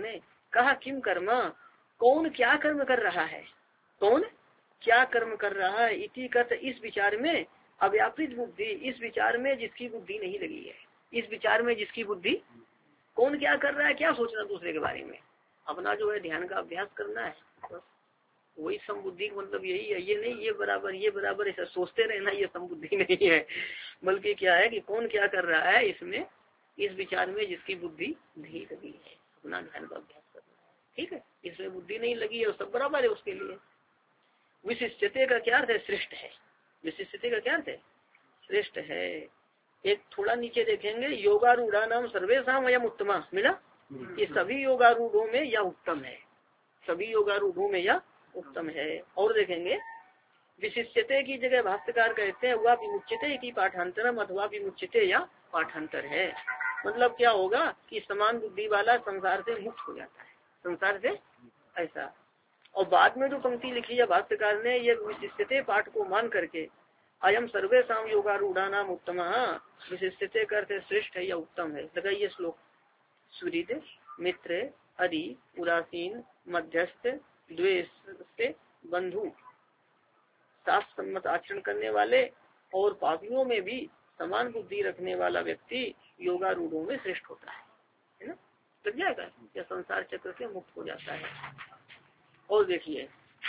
कहा किम कर्म, कौन क्या कर्म कर रहा है, कौन क्या कर्म कर रहा है, इति करते इस विचार में, अव्यापृत बुद्धि, इस विचार में जिसकी बुद्धि नहीं लगी है, इस विचार में जिसकी बुद्धि, कौन क्या कर रहा है, क्या सोचना दूसरे के बारे में, अपना जो है ध्यान का अभ्यास करना है, बस वही समबुद्धि का मतलब यही है। ये नहीं ये बराबर ये बराबर ऐसा सोचते रहना, ये समबुद्धि नहीं है, बल्कि क्या है कि कौन क्या कर रहा है, इसमें इस विचार में जिसकी बुद्धि नहीं लगी है, अपना ध्यान का अभ्यास करना है, ठीक है। इसमें बुद्धि नहीं लगी है, सब बराबर है उसके लिए। विशिष्टते का क्या अर्थ है, श्रेष्ठ है, विशिष्टते का क्या अर्थ है, श्रेष्ठ है। एक थोड़ा नीचे देखेंगे, योगारूढ़ा नाम सर्वेशम अयम उत्तमा, मिला, ये सभी योगारूढ़ों में यह उत्तम है, सभी योगारूढ़ों में यह उत्तम है। और देखेंगे विशिष्टते की जगह भाष्यकार कहते हैं वह विमुच्यते की पाठांतरम अथवा विमुच्यते या पाठांतर है। मतलब क्या होगा कि समान बुद्धि वाला संसार से मुक्त हो जाता है, संसार से, ऐसा। और बाद में जो पंक्ति लिखी है भाष्यकार ने, ये विशिष्टते पाठ को मान करके अयम सर्वेशम योगारूढ़ा नाम उत्तम, विशिष्टते करते श्रेष्ठ है या उत्तम है। लगाइए श्लोक, सुहृद मित्र अरि उदासीन मध्यस्थ द्वेष से बंधु शास्त्र सम्मत आचरण करने वाले और पापियों में भी समान बुद्धि रखने वाला व्यक्ति योगारूढ़ों में श्रेष्ठ होता है, है ना, लग जाएगा, या संसार चक्र से मुक्त हो जाता है। और देखिए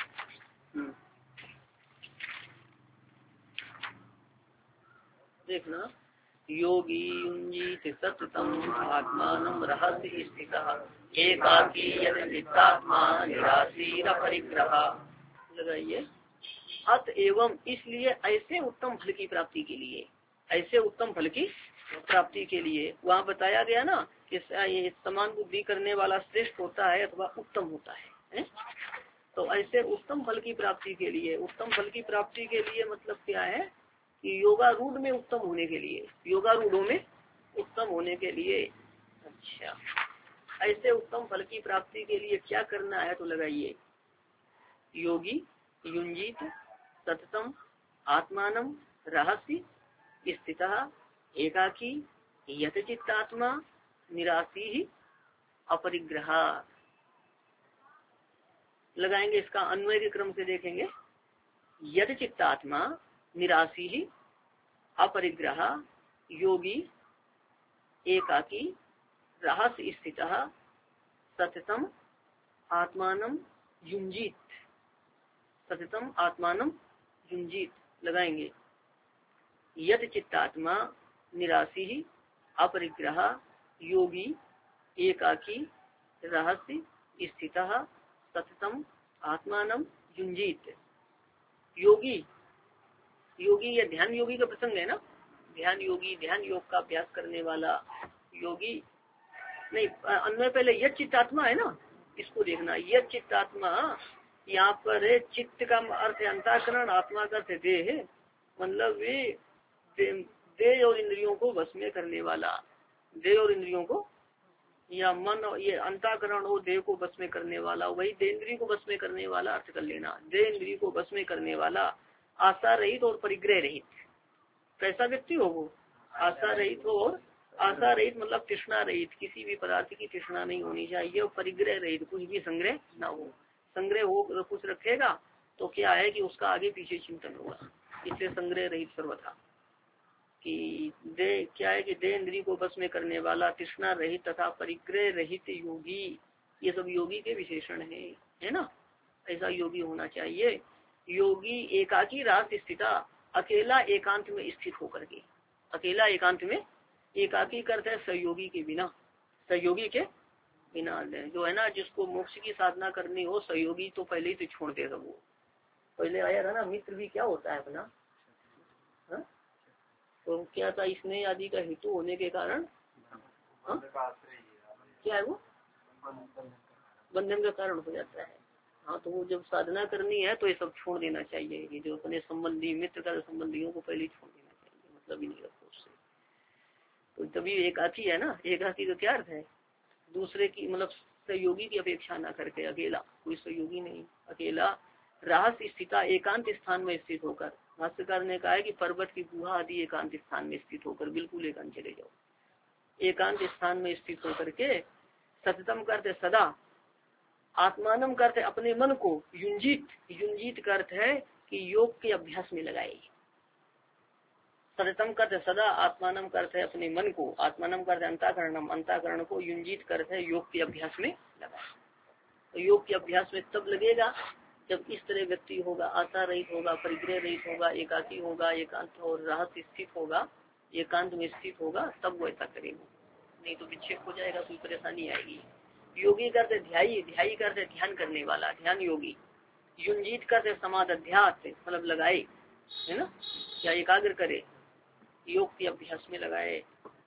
देखना, योगी युञ्जीत सततम आत्मानं रहस्य स्थितः एकाकी यदित्तात्मा निराशीर परिग्रह। लगाइए, अत एवं इसलिए ऐसे उत्तम फल की प्राप्ति के लिए, ऐसे उत्तम फल की प्राप्ति के लिए वहाँ बताया गया ना कि ये समान बुद्धि करने वाला श्रेष्ठ होता है अथवा उत्तम होता है, है? तो ऐसे उत्तम फल की प्राप्ति के लिए, उत्तम फल की प्राप्ति के लिए मतलब क्या है कि योगारूढ़ में उत्तम होने के लिए, योगारूढ़ों में उत्तम होने के लिए। अच्छा, ऐसे उत्तम फल की प्राप्ति के लिए क्या करना है, तो लगाइए, योगी युंजीत सततम आत्मानम रहस्य स्थितः एकाकी यतचित्तात्मा निराशी अपरिग्रह। लगाएंगे, इसका अन्वय के क्रम से देखेंगे, यतचित्तात्मा निराशी ही अपरिग्रह योगी एकाकी रहस्य स्थितः सततम आत्मानम युंजीत, सततम आत्मानम युंजीत। लगाएंगे, यत चित्तात्मा निराशी ही अपरिग्रह योगी एकाकी रहस्य स्थितः सततम आत्मानम युंजीत। योगी, योगी ये ध्यान योगी का प्रसंग है ना, ध्यान योगी, ध्यान योग का अभ्यास करने वाला योगी, नहीं अन्वय पहले यह चित्तात्मा है ना, इसको देखना, यह चित्तात्मा, यहाँ पर चित्त का अर्थ अंतःकरण, आत्मा का अर्थ देह, मतलब वे देह और इंद्रियों को वश में करने वाला, देह और इंद्रियों को, या मन, ये अंतःकरण और देह को वश में करने वाला, वही देह इंद्रिय को वश में करने वाला अर्थ कर लेना, देह इंद्रिय को वश में करने वाला, आशा रहित और परिग्रह रहित। कैसा व्यक्ति हो वो, आशा रहित हो, और आशा रहित मतलब तृष्णा रहित, किसी भी पदार्थ की तृष्णा नहीं होनी चाहिए, और परिग्रह रहित, कुछ भी संग्रह ना हो। संग्रह हो कुछ रखेगा तो क्या है कि उसका आगे पीछे चिंतन होगा, इसलिए संग्रह रहित सर्वथा। कि दे क्या है कि देह इंद्रिय को बस में करने वाला, तृष्णा रहित तथा परिग्रह रहित योगी, ये सब योगी के विशेषण है, है ना, ऐसा योगी होना चाहिए। योगी एकाकी रात स्थिता, अकेला एकांत में स्थित होकर के, अकेला एकांत में, एकाकी करते हैं सहयोगी के बिना, सहयोगी के बिना, जो है ना जिसको मोक्ष की साधना करनी हो, सहयोगी तो पहले ही तो छोड़ देगा। वो पहले आया था ना, मित्र भी क्या होता है अपना, हा? तो क्या था, इसने आदि का हेतु होने के कारण हा? क्या है वो, बंधन का कारण हो जाता है। हाँ, तो वो जब साधना करनी है तो ये सब छोड़ देना चाहिए, ये जो अपने संबंधी मित्र का संबंधियों को पहले छोड़ देना चाहिए, मतलब ही नहीं रखो उससे। तो तभी एकाकी है ना, एकाकी का क्या अर्थ है, दूसरे की मतलब सहयोगी की अपेक्षा ना करके, अकेला, कोई सहयोगी नहीं, अकेला रहस्य स्थिता एकांत स्थान में स्थित होकर। भाष्यकार ने कहा है कि पर्वत की गुहा आदि एकांत स्थान में स्थित होकर, बिल्कुल एकांत चले जाओ, एकांत स्थान में स्थित होकर के, सततम करते सदा, आत्मानम का अर्थ है अपने मन को, युंजित युंजित का अर्थ है कि योग के अभ्यास में लगाए। सततम का अर्थ सदा, आत्मानम का अर्थ है अपने मन को, आत्मानम का अर्थ अंतःकरणम, अंतःकरण को युंजित का अर्थ है योग के अभ्यास में लगाए। तो योग के अभ्यास में तब लगेगा जब इस तरह व्यक्ति होगा, आशा रहित होगा, परिग्रह रहित होगा, एकाकी होगा, एकांत और रहस्य स्थित होगा, एकांत में स्थित होगा, तब वो ऐसा करेगा। नहीं तो विक्षेप हो जाएगा, कोई परेशानी आएगी। योगी करते ध्याई, ध्याई करते ध्यान करने वाला, ध्यान योगी। युंजित करते समाध अध्यास, मतलब लगाए, है ना, या एकाग्र करे, योग के अभ्यास में लगाए।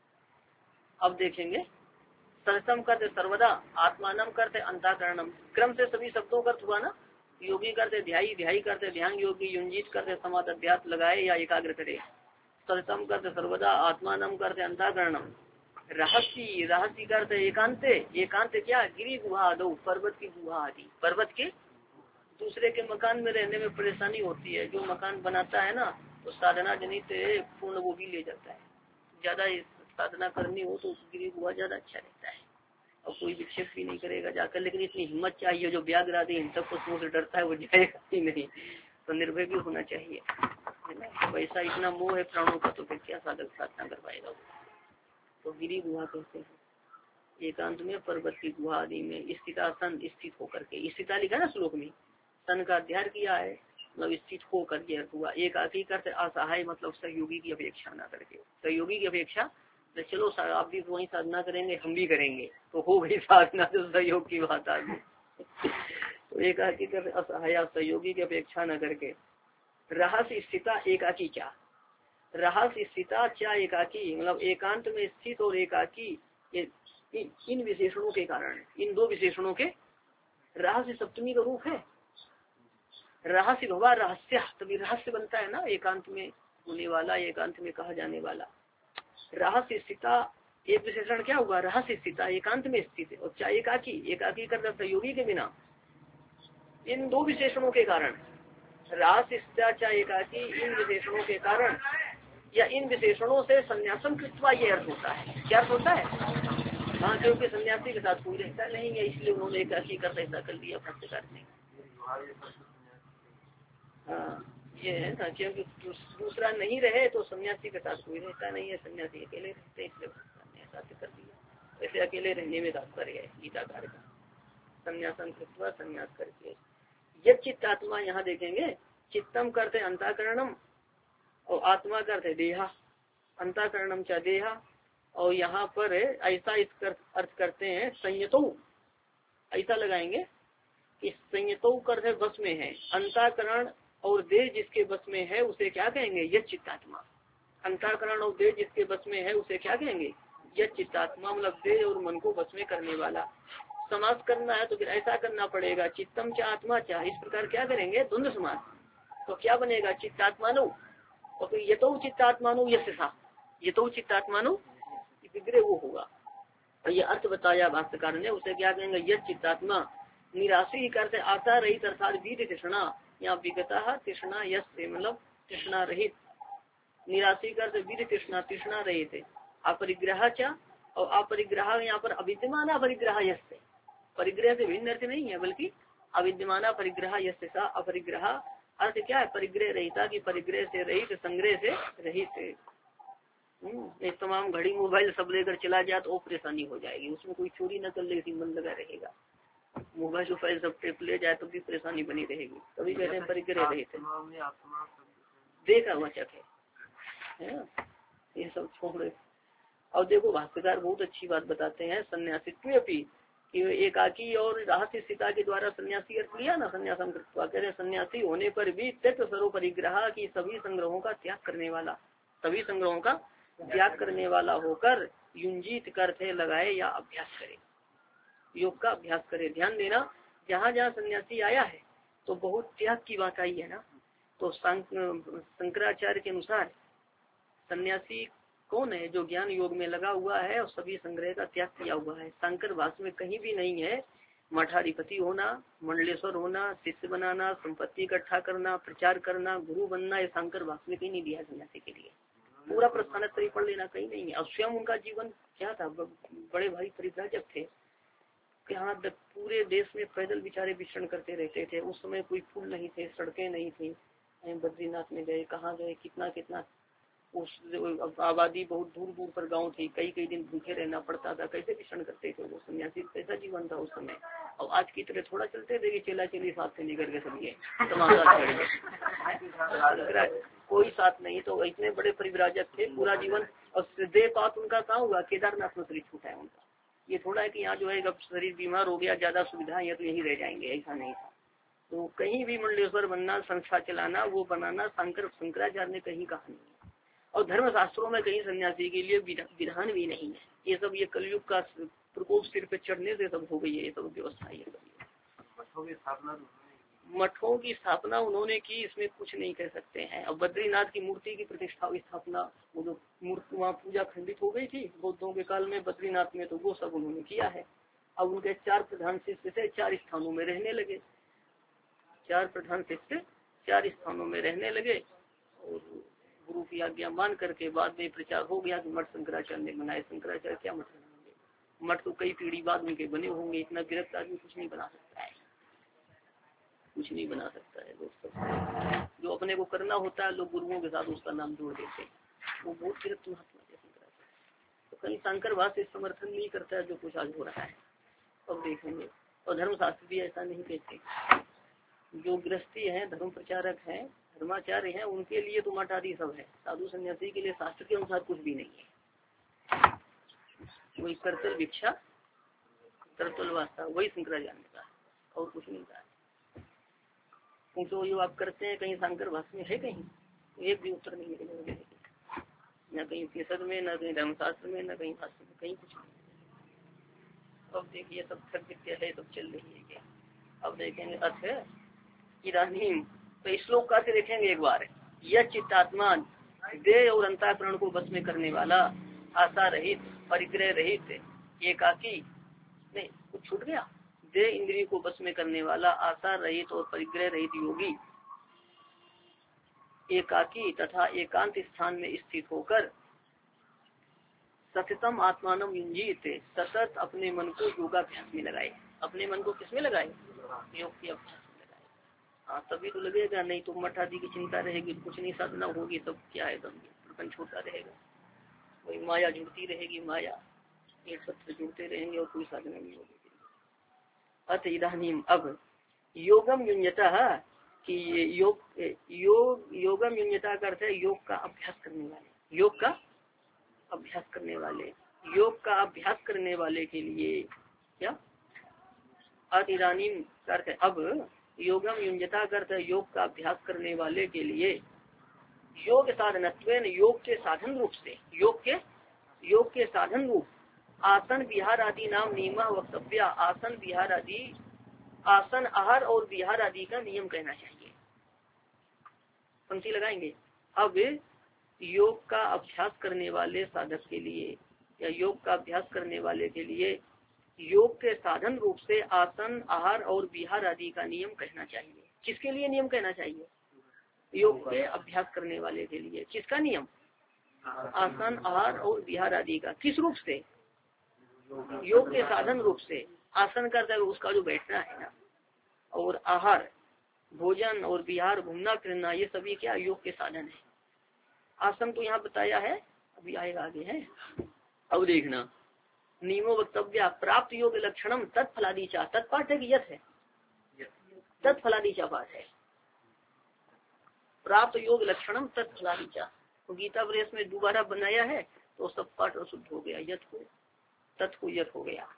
अब देखेंगे सहतम करते सर्वदा, आत्मानम करते अंतःकरणम, क्रम से सभी शब्दों का हुआ ना। योगी करते ध्याई, ध्याई करते ध्यान योगी, युंजित करते समाध अध्यास लगाए या एकाग्र करे। सहतम करते सर्वदा, आत्मानम करते अंतःकरणम, रहस्य रहस्य करते एकांत, एकांत क्या, गिरी गुहा आदो, पर्वत की गुहा आदि। पर्वत के दूसरे के मकान में रहने में परेशानी होती है, जो मकान बनाता है ना तो साधना जनित पूर्ण वो भी ले जाता है। ज्यादा साधना करनी हो तो गिरी गुहा ज्यादा अच्छा रहता है, और कोई विक्षेप भी नहीं करेगा जाकर। लेकिन इतनी हिम्मत चाहिए, जो व्याघ्रादि हिंसक पशुओं से डरता है वो जाएगा ही नहीं, तो निर्भय भी होना चाहिए, है ना। वैसा इतना मोह है प्राणों का, तो फिर क्या साधक साधना कर पाएगा वो। तो गिरी गुहा कहते हैं एकांत में, पर्वत की गुहा आदि में स्थिता, सन स्थित होकर के, स्थिता लिखा ना श्लोक में, सन का अध्ययन किया है, मतलब स्थित होकर के अर्थ हुआ। एकाकी करते असहाय, मतलब सहयोगी की अपेक्षा न करके, सहयोगी की अपेक्षा, तो चलो आप भी वही साधना करेंगे, हम भी करेंगे, तो हो गई साधना, तो सहयोग की बात आ गई। तो एकाकी करते असहाय, सहयोगी की अपेक्षा न करके। रहस्य स्थिता एकाकी क्या, रहस्य स्थिता क्या एकाकी, मतलब एकांत में स्थित और एकाकी, इन विशेषणों के कारण, इन दो विशेषणों के, रहस्य सप्तमी का रूप है, रहस्य होगा रहस्य, तभी रहस्य बनता है ना, एकांत में होने वाला, एकांत में कहा जाने वाला। रहस्य स्थिता एक विशेषण क्या हुआ, रहस्य स्थिता एकांत में स्थित है, और क्या एकाकी, एकाकी कर सहयोगी के बिना, इन दो विशेषणों के कारण, रहस्य स्थिता चाहे एकाकी, इन विशेषणों के कारण, या इन विशेषणों से संन्यासम कृत्वा ये अर्थ होता है। क्या अर्थ होता है, हाँ, क्योंकि सन्यासी के साथ कोई रहता नहीं है, इसलिए उन्होंने एकाकी कर ऐसा कर दिया भाष्यकार ने। हाँ ये है ना, क्योंकि दूसरा नहीं रहे तो सन्यासी के साथ कोई रहता नहीं है, सन्यासी अकेले रहते, इसलिए ऐसा कर दिया। वैसे अकेले रहने में तात्पर्य है गीताकार का, संन्यासन कृत्वा, संन्यास करके। यह चित्त आत्मा, यहाँ देखेंगे, चित्तम करते अंतःकरणम, और आत्मा करते देहा, अंतःकरणम चा देहा, और यहाँ पर ऐसा इस अर्थ करते हैं संयतो, ऐसा लगाएंगे कि संयतो करते बस में है, अंतःकरण और देह जिसके बस में है उसे क्या कहेंगे, यह चित्तात्मा। अंतःकरण और देह जिसके बस में है उसे क्या कहेंगे, यह चित्तात्मा, मतलब देह और मन को बस में करने वाला। समास करना है तो फिर ऐसा करना पड़ेगा, चित्तम चा आत्मा चा, इस प्रकार क्या करेंगे, द्वंद्व समास। तो क्या बनेगा, चित्तात्मानु, और फिर यतो चित्तात्मानु यस्य था, यतो चित्तात्मानु विग्रह वो होगा। ये अर्थ बताया भाष्यकार ने, उसे क्या कहेंगे, यह चित्तात्मा। निराशी करते आता रहित, अर्थात वीर तृष्णा, यहाँ विगता तृष्णा, यश से मतलब तृष्णा रहित, निराशी करते वीर तृष्णा, तृष्णा रहित, अपरिग्रह चा, और अपरिग्रह यहाँ पर अविद्यमान अपरिग्रह यश से, परिग्रह से भिन्न अर्थ नहीं है, बल्कि अविद्यमान परिग्रह यश सा, अपरिग्रह अर्थ क्या है, परिग्रह रहिता की, परिग्रह से रहित, संग्रह से रहित। एक तमाम घड़ी मोबाइल सब लेकर चला जाए तो परेशानी हो जाएगी, उसमें कोई चोरी न कर ले, मन लगा रहेगा। मोबाइल वोबाइल सब टेप ले जाए तो भी परेशानी बनी रहेगी, तभी कहते हैं परिग्रह रहित, देखा वचक है, ये सब छोड़। और देखो भाष्यकार बहुत अच्छी बात बताते हैं, सन्यासित्व भी कि एकाकी और रहस्य स्थिता के द्वारा सन्यासी अर्थ लिया ना, संन्यासम कृत्वा, कहते हैं सन्यासी होने पर भी तत्व स्वरूप परिग्रह की, सभी संग्रहों का त्याग करने वाला, सभी संग्रहों का त्याग करने वाला होकर युंजित करते लगाए या अभ्यास करे, योग का अभ्यास करे। ध्यान देना, जहाँ जहाँ सन्यासी आया है तो बहुत त्याग की बात आई है ना। तो शंकराचार्य के अनुसार सन्यासी कौन है, जो ज्ञान योग में लगा हुआ है और सभी संग्रह का त्याग किया हुआ है। शंकर भाष्य में कहीं भी नहीं है मठाधिपति होना, मंडलेश्वर होना, शिष्य बनाना, संपत्ति इकट्ठा करना, प्रचार करना, गुरु बनना, ये शंकर भाष्य में कहीं नहीं दिया सन्यासी के लिए। पूरा प्रस्थानत्रयी पढ़ लेना, कहीं नहीं है। और स्वयं उनका जीवन क्या था, बड़े भारी परिव्राजक थे, यहाँ तक पूरे देश में पैदल बेचारे विचरण करते रहते थे। उस समय कोई पुल नहीं थे, सड़कें नहीं थी। बद्रीनाथ में गए, कहाँ गए, कितना कितना उस आबादी बहुत दूर दूर पर गांव थी, कई कई दिन भूखे रहना पड़ता था। कैसे विचरण करते थे वो सन्यासी, कैसा जीवन था उस समय। और आज की तरह थोड़ा चलते थे कि चेला चेली साथ से निकल के सब ये तमाशा छेड़, कोई साथ नहीं। तो इतने बड़े परिव्राजक थे पूरा जीवन। और देह पात उनका कहाँ हुआ, केदारनाथ में शरीर छूटा है उनका। ये थोड़ा है कि यहाँ जो है जब शरीर बीमार हो गया, ज्यादा सुविधाएं है तो यही रह जाएंगे, ऐसा नहीं था। तो कहीं भी मंडलेश्वर बनना, संस्था चलाना, वो बनाना शंकर शंकराचार्य ने कहीं कहा नहीं है। और धर्म शास्त्रों में कहीं सन्यासी के लिए विधान भी नहीं है। ये सब ये कलयुग का प्रकोप सिर पे चढ़ने से सब हो गई है ये सब व्यवस्था। ये सब मठों की स्थापना मठों की स्थापना उन्होंने की, इसमें कुछ नहीं कह सकते हैं। अब बद्रीनाथ की मूर्ति की प्रतिष्ठा स्थापना, वो जो मूर्ति वहाँ पूजा खंडित हो गई थी बौद्धों के काल में बद्रीनाथ में, तो वो सब उन्होंने किया है। अब उनके चार प्रधान शिष्य थे, चार स्थानों में रहने लगे। चार प्रधान शिष्य चार स्थानों में रहने लगे और गुरु की आज्ञा मान करके बाद में प्रचार हो गया कि मठ शंकराचार्य ने बनाए। शंकराचार्य क्या मठ बनाएंगे, मठ तो कई पीढ़ी बाद उनके बने होंगे। इतना विरक्त आदमी कुछ नहीं बना सकता है, कुछ नहीं बना सकता है। दोस्तों जो अपने को करना होता है लोग गुरुओं के साथ उसका नाम जोड़ देते हैं, वो बहुत विरक्त महात्मा है शंकराचार्य। तो कहीं शंकर भाष्य समर्थन नहीं करता है जो कुछ आज हो रहा है, अब देखेंगे। और धर्मशास्त्र भी ऐसा नहीं कहते। जो गृहस्थी है, धर्म प्रचारक है, धर्माचार्य है, उनके लिए तो मठ आदि सब है। साधु सन्यासी के लिए शास्त्र के अनुसार कुछ भी नहीं है। वही कर्तव्य भिक्षा कर्तव्य वास्ता, वही शंकराचार्य का, और कुछ नहीं था। तो जो आप करते हैं कहीं शंकर भाष्य में है, कहीं एक भी उत्तर नहीं मिलेगा, न कहीं उपनिषद में, न कहीं धर्मशास्त्र में, न कहीं भाष्य में, कहीं कुछ नहीं। अब देखिए सब थक विद्या है, सब चल रही है क्या। अब देखेंगे अर्थ है इदानीम, तो श्लोक का देखेंगे एक बार। यह चित्तात्मा देह और अंतःकरण को बस में करने वाला, आशा रहित, परिग्रह रहित, एकाकी नहीं कुछ छूट गया, देह इंद्रिय को बस में करने वाला, आशा रहित और परिग्रह रहित योगी, एकाकी तथा एकांत स्थान में स्थित होकर सततम आत्मानम युंजीत, सतत अपने मन को योगाभ्यास में लगाए। अपने मन को किसमें लगाए, योग की अभ्यास में लगाए। हाँ तभी तो लगेगा, नहीं तो मठ आदि की चिंता रहेगी, कुछ नहीं साधना होगी, सब क्या है, सब प्रपंच छोटा रहेगा, वही माया जुड़ती रहेगी, माया ये सत्य जुड़ते रहेंगे और कोई साधना नहीं होगी। अत इदानीम अब योगम युञ्जता कि योग योग योगम युञ्जता का अर्थ है योग का अभ्यास करने वाले, योग का अभ्यास करने वाले, योग का अभ्यास करने वाले के लिए क्या। अत इदानीम का अर्थ है अब, योगम युञ्जता का अर्थ है योग का अभ्यास करने वाले के लिए, योग साधनत्वेन योग के साधन रूप से, योग के योग के साधन रूप आसन विहार आदि नाम नियम वक्तव्य, आसन विहार आदि, आसन आहार और विहार आदि का नियम कहना चाहिए। पंक्ति लगाएंगे। अब योग का अभ्यास करने वाले साधक के लिए या योग का अभ्यास करने वाले के लिए योग के साधन रूप से आसन आहार और विहार आदि का नियम कहना चाहिए। किसके लिए नियम कहना चाहिए, योग के अभ्यास करने वाले के लिए। किसका नियम, आसन आहार और विहार आदि का। किस रूप से, योग के साधन रूप से। आसन करता है उसका जो बैठना है ना, और आहार भोजन और विहार घूमना फिरना, ये सभी क्या योग के साधन है। आसन तो यहाँ बताया है, अभी आएगा आगे है। अब देखना नियमो वक्तव्य प्राप्त योग लक्षणम तत्फलादीचा, तत्पाठ है कि यथ है, तत्फलादीचा पाठ है। प्राप्त योग लक्षणम तत्फलादीचा, तो गीता प्रेस में दोबारा बनाया है तो सब पाठ अशुद्ध हो गया, यथ को तत् को यथ हो गया।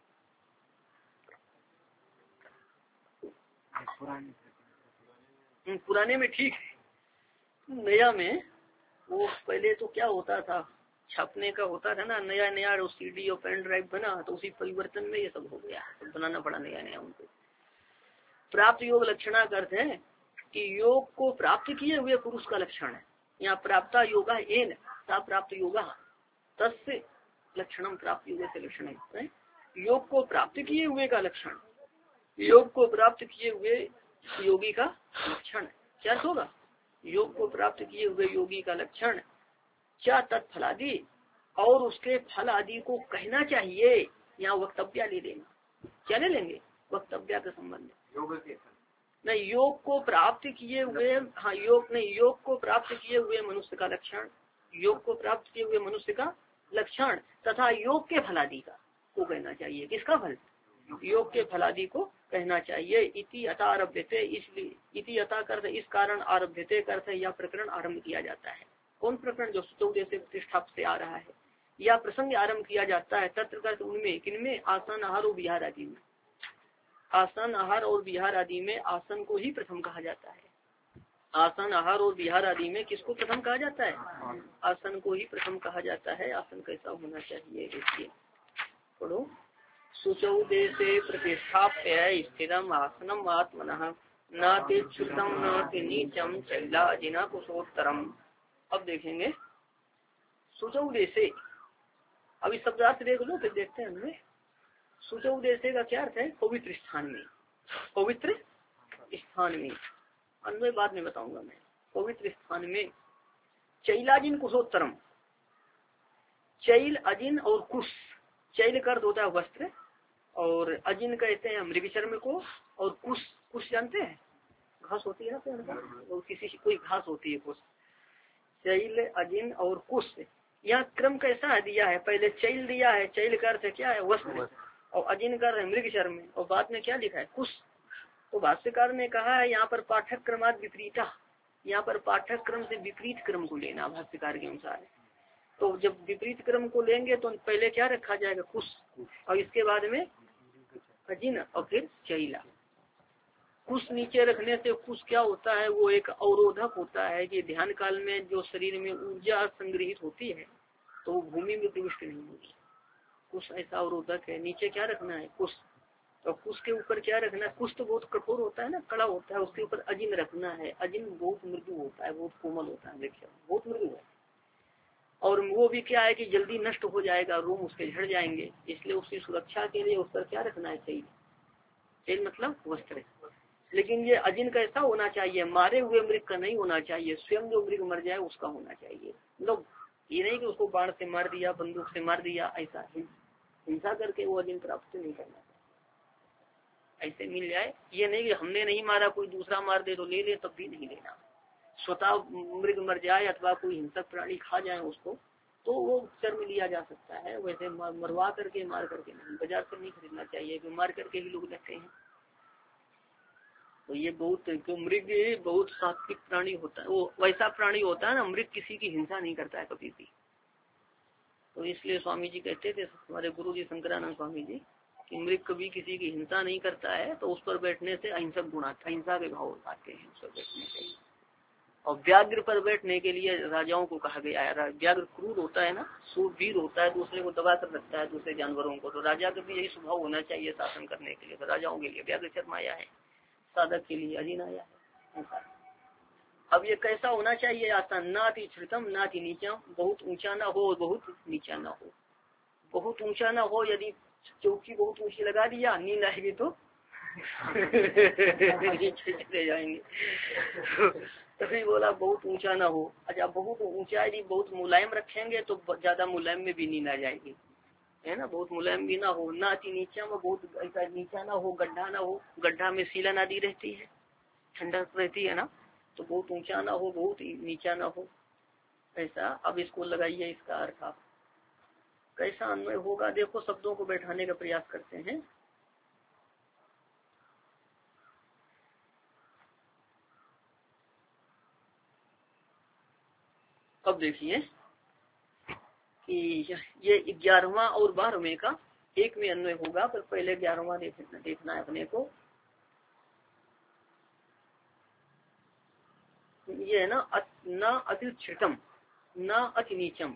पुराने में ठीक है, नया में वो पहले तो क्या होता था, छापने का होता था ना, नया नया सीडी और पेन ड्राइव बना तो उसी परिवर्तन में ये सब हो गया, तो बनाना पड़ा नया नया उनको। प्राप्त योग लक्षणा का अर्थ है कि योग को प्राप्त किए हुए पुरुष का लक्षण है। यहाँ प्राप्ता योगा एन सा प्राप्त योगा तस्य लक्षणम, प्राप्त योग से लक्षण है योग को प्राप्त किए हुए का लक्षण, योग को प्राप्त किए हुए योगी का लक्षण क्या होगा, योग को प्राप्त किए हुए योगी का लक्षण क्या तत्फलादि, और उसके फल आदि को कहना चाहिए। यहाँ वक्तव्य ले देना, क्या ले लेंगे? वक्तव्य के संबंध योग के नहीं, योग को प्राप्त किए हुए, हाँ योग नहीं, योग को प्राप्त किए हुए मनुष्य का लक्षण, योग को प्राप्त किए हुए मनुष्य का लक्षण तथा योग के फलादि का को कहना चाहिए। किसका फल? योग के फलादि को कहना चाहिए। इति अतः आरभ्यते, इसलिए इति अतः कर इस कारण आरभ्यते करते या प्रकरण आरंभ किया जाता है। कौन प्रकरण? जो चौदह से प्रतिष्ठा से आ रहा है या प्रसंग आरंभ किया जाता है। तत्र कर उनमें किनमें? आसन आहार और विहार आदि में। आसन आहार और विहार आदि में आसन को ही प्रथम कहा जाता है। आसन आहार और विहार आदि में किसको प्रथम कहा जाता है? आसन को ही प्रथम कहा जाता है। आसन कैसा होना चाहिए देखिए, पढ़ो। शुचौ देशे प्रतिष्ठाप्य स्थिरम आसनम आत्मनः न तेच्युतम न ते नीचम चैलाजिना कुशोत्तरम। अब देखेंगे शुचौ देशे, अभी शब्दार्थ देख लो फिर देखते हैं हमें। शुचौ देशे का क्या अर्थ है? पवित्र स्थान में, पवित्र स्थान में। अन्वय बाद में बताऊंगा मैं। पवित्र स्थान में। चैलाजिन कुशोत्तरम, चैल अजिन और कुश, चैल का अर्थ होता है वस्त्र और अजिन कहते हैं मृगचर्म को, और कुश, कुश जानते हैं घास होती है ना पेड़ पर, और किसी कोई घास होती है कुश। चैल अजिन और कुश, यहाँ क्रम कैसा दिया है? पहले चैल दिया है, चैल का अर्थ क्या है? वस्त्र, और अजिन का अर्थ मृगचर्म, और बाद में क्या लिखा है? कुश। तो भाष्यकार ने कहा है यहाँ पर पाठक क्रमात विपरीता, यहाँ पर पाठक क्रम से विपरीत क्रम को लेना भाष्यकार के अनुसार। तो जब विपरीत क्रम को लेंगे तो पहले क्या रखा जाएगा? कुश, और इसके बाद में अजिन और फिर चैला। कुश नीचे रखने से कुश क्या होता है? वो एक अवरोधक होता है कि ध्यान काल में जो शरीर में ऊर्जा संग्रहित होती है तो वो भूमि में प्रविष्ट नहीं होगी। कुश ऐसा अवरोधक है। नीचे क्या रखना है? कुश, और कुश के ऊपर क्या रखना है? कुश तो बहुत कठोर होता है ना, कड़ा होता है, उसके ऊपर अजिन रखना है। अजिन बहुत मृदु होता है, बहुत कोमल होता है, देखिए बहुत मृदु है, और वो भी क्या है कि जल्दी नष्ट हो जाएगा, रोम उसके झड़ जाएंगे, इसलिए उसकी सुरक्षा के लिए उस पर क्या रखना है? चैल। चैल मतलब वस्त्र। लेकिन ये अजिन कैसा होना चाहिए? मारे हुए मृग का नहीं होना चाहिए, स्वयं जो मृग मर जाए उसका होना चाहिए। मतलब ये नहीं कि उसको बाढ़ से मार दिया, बंदूक से मार दिया, ऐसा हिंसा करके वो अजिन प्राप्त नहीं करना, ऐसे मिल जाए। ये नहीं कि हमने नहीं मारा, कोई दूसरा मार दे तो ले ले, तब भी नहीं लेना। स्वतः मृग मर जाए अथवा कोई हिंसक प्राणी खा जाए उसको तो वो चर्म लिया जा सकता है, वैसे मरवा करके मार करके नहीं, बाजार से नहीं खरीदना चाहिए, कि मार करके ही लोग लेते हैं। तो ये बहुत मृग बहुत सात्विक प्राणी होता है, वो वैसा प्राणी होता है ना, मृग किसी की हिंसा नहीं करता है कभी भी। तो इसलिए स्वामी जी कहते थे, हमारे गुरु जी शंकरानंद स्वामी जी, कि मृग कभी किसी की हिंसा नहीं करता है, तो उस पर बैठने से अहिंसक गुण आता, अहिंसा के भाव आते हैं उस पर बैठने से। और व्याघ्र पर बैठने के लिए राजाओं को कहा गया है। व्याघ्र क्रूर होता है ना, सूरवीर होता है, दूसरे को दबा कर रखता है, दूसरे जानवरों को। तो राजा का भी यही स्वभाव होना चाहिए शासन करने के लिए। तो राजाओं के लिए व्याघ्र चर्म आया है, साधक के लिए अजिन आया है। अब ये कैसा होना चाहिए? आसन नाति श्रुतम नाति नीचम, बहुत ऊंचा ना हो और बहुत नीचा ना हो। बहुत ऊंचा ना हो, यदि चौकी बहुत ऊंची लगा दिया, नींद आएगी तो नीचे चले जाएंगे। तभी बोला बहुत ऊंचा ना हो। अच्छा, बहुत ऊंचा यदि बहुत मुलायम रखेंगे तो ज्यादा मुलायम में भी नींद आ जाएगी, है ना। बहुत मुलायम भी ना हो, ना अति नीचा में बहुत ऐसा नीचा ना हो, गड्ढा ना हो, गड्ढा में सीलन आदि रहती है, ठंडक रहती है ना। तो बहुत ऊंचा ना हो, बहुत नीचा ना हो, ऐसा। अब इसको लगाइए, इसका अर्थ आप कैसा अन्वय होगा देखो, शब्दों को बैठाने का प्रयास करते हैं। अब देखिए कि ये ग्यारहवां और बारहवें का एक में अन्वय होगा, पर पहले ग्यारहवां देखना देखना है अपने को। ये है ना, न अतिश्रितम न अति नीचम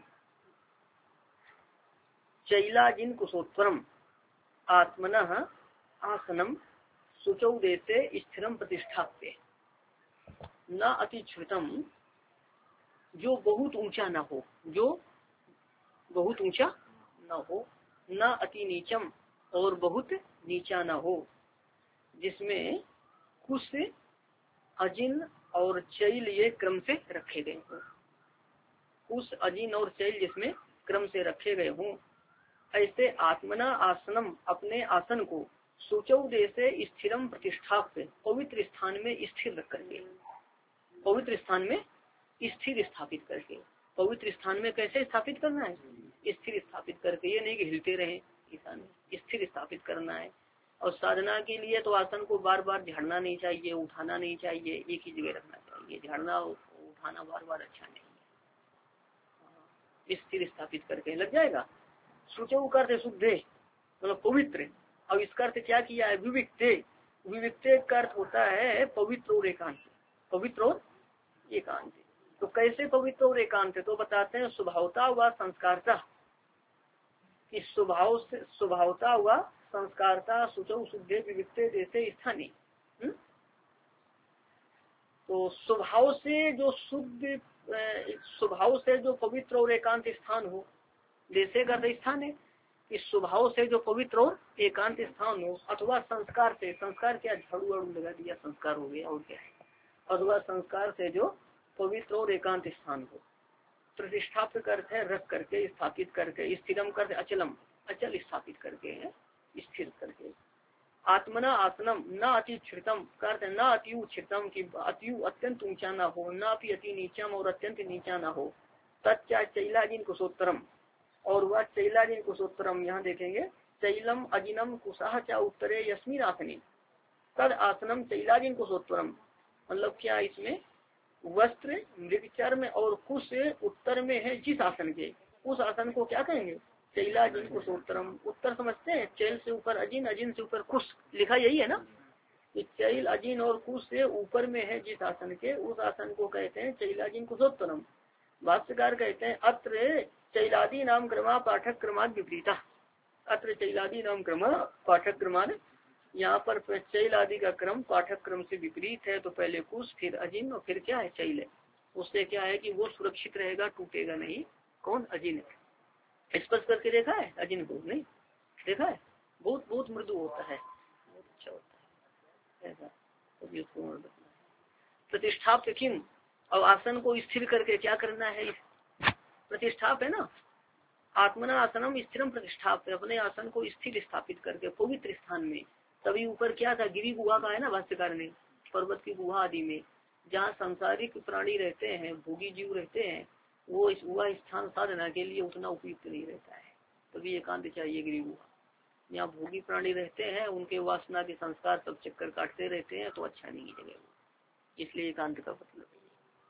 चैलाजिन कुशोत्तरम आत्मनः आसनम शुचौ देशे स्थिरम प्रतिष्ठाप्य। न अतिश्रितम, जो बहुत ऊंचा ना हो, जो बहुत ऊंचा ना हो, न अति नीचम और बहुत नीचा ना हो, जिसमें कुश अजिन और चैल ये क्रम से रखे गए हों। कुश अजिन और चैल जिसमें क्रम से रखे गए हों, ऐसे आत्मना आसनम अपने आसन को शुचौ देशे स्थिरम प्रतिष्ठाप्य पवित्र स्थान में स्थिर रख करके, पवित्र स्थान में स्थिर स्थापित करके। पवित्र स्थान में कैसे स्थापित करना है? स्थिर स्थापित करके, ये नहीं कि हिलते रहे ईशान में, स्थिर स्थापित करना है। और साधना के लिए तो आसन को बार बार झाड़ना नहीं चाहिए, उठाना नहीं चाहिए, एक ही जगह रखना चाहिए। झाड़ना उठाना बार बार अच्छा नहीं है। स्थिर स्थापित करके लग जाएगा। शुचौ करते शुद्धे मतलब पवित्र। अब इसका अर्थ क्या किया है? विविक्ते। विविक्ते का अर्थ होता है पवित्र और एकांत। पवित्र और एकांत। तो कैसे पवित्र और एकांत? तो बताते हैं स्वभावता व संस्कारता, कि स्वभाव से स्वभावता व संस्कारता शुचौ शुद्धे विविक्ते देशे स्थानीय। तो स्वभाव से जो शुद्ध, स्वभाव से जो पवित्र और एकांत स्थान हो, देशे का स्थान है कि स्वभाव से जो पवित्र और एकांत स्थान हो, अथवा संस्कार से, संस्कार क्या झाड़ू वाड़ू लगा दिया संस्कार हो गया और क्या है, अथवा संस्कार से जो पवित्र और एकांत स्थान हो। प्रतिष्ठापित करते हैं रख करके, स्थापित करके, स्थिरम करते अचलम, अचल स्थापित करके है, स्थिर करके। आत्मना आसनम न अति छिड़तम करते न अति छिड़तम की अति अत्यंत ऊंचा ना हो, न अति अति नीचम और अत्यंत नीचा ना हो। तच्चा चैलाजिन कुशोत्तरम, और वह चैलाजिन कुशोत्तरम, यहाँ देखेंगे चैलम अजिनम कुशाह चा उत्तरे यस्मिन आसनी तद आसनम चैलाजिन कुशोत्तरम। मतलब क्या इसमें वस्त्र मृगचर में और कुश उत्तर में है जिस आसन के, उस आसन को क्या कहेंगे? चैलाजिन कुशोत्तरम। उत्तर समझते हैं, चैल से ऊपर अजिन, अजिन से ऊपर कुश, लिखा यही है ना। चैल अजिन और कुश से ऊपर में है जिस आसन के, उस आसन को कहते हैं चैलाजिन कुशोत्तरम। भाष्यकार कहते हैं अत्र चैलादि नाम क्रमा पाठक क्रमाद विपरीता। अत्र चैलादि नाम क्रमा पाठक क्रमाद, यहाँ पर चैल आदि का क्रम पाठक क्रम से विपरीत है। तो पहले कुश, फिर अजिन और फिर क्या है? चैल है। उससे क्या है कि वो सुरक्षित रहेगा, टूटेगा नहीं। कौन? अजिन है। स्पर्श करके देखा है अजिन को? नहीं देखा है। बहुत बहुत मृदु होता है, बहुत अच्छा होता है ऐसा। तो उसको प्रतिष्ठाप किम, अब आसन को स्थिर करके क्या करना है? प्रतिष्ठाप है ना, आत्मना आसनम स्थिरम प्रतिष्ठाप, अपने आसन को स्थिर स्थापित करके पवित्र स्थान में। तभी ऊपर क्या था? गिरी गुहा का है ना भाष्यकार ने, पर्वत की गुहा आदि में जहाँ सांसारिक प्राणी रहते हैं, भोगी जीव रहते हैं, वो इस वह स्थान साधना के लिए उतना उपयुक्त नहीं रहता है। तभी एकांत चाहिए गिरी गुहा। यहाँ भोगी प्राणी रहते हैं, उनके वासना के संस्कार सब चक्कर काटते रहते हैं, तो अच्छा नहीं जगह वो, इसलिए एकांत का मतलब है।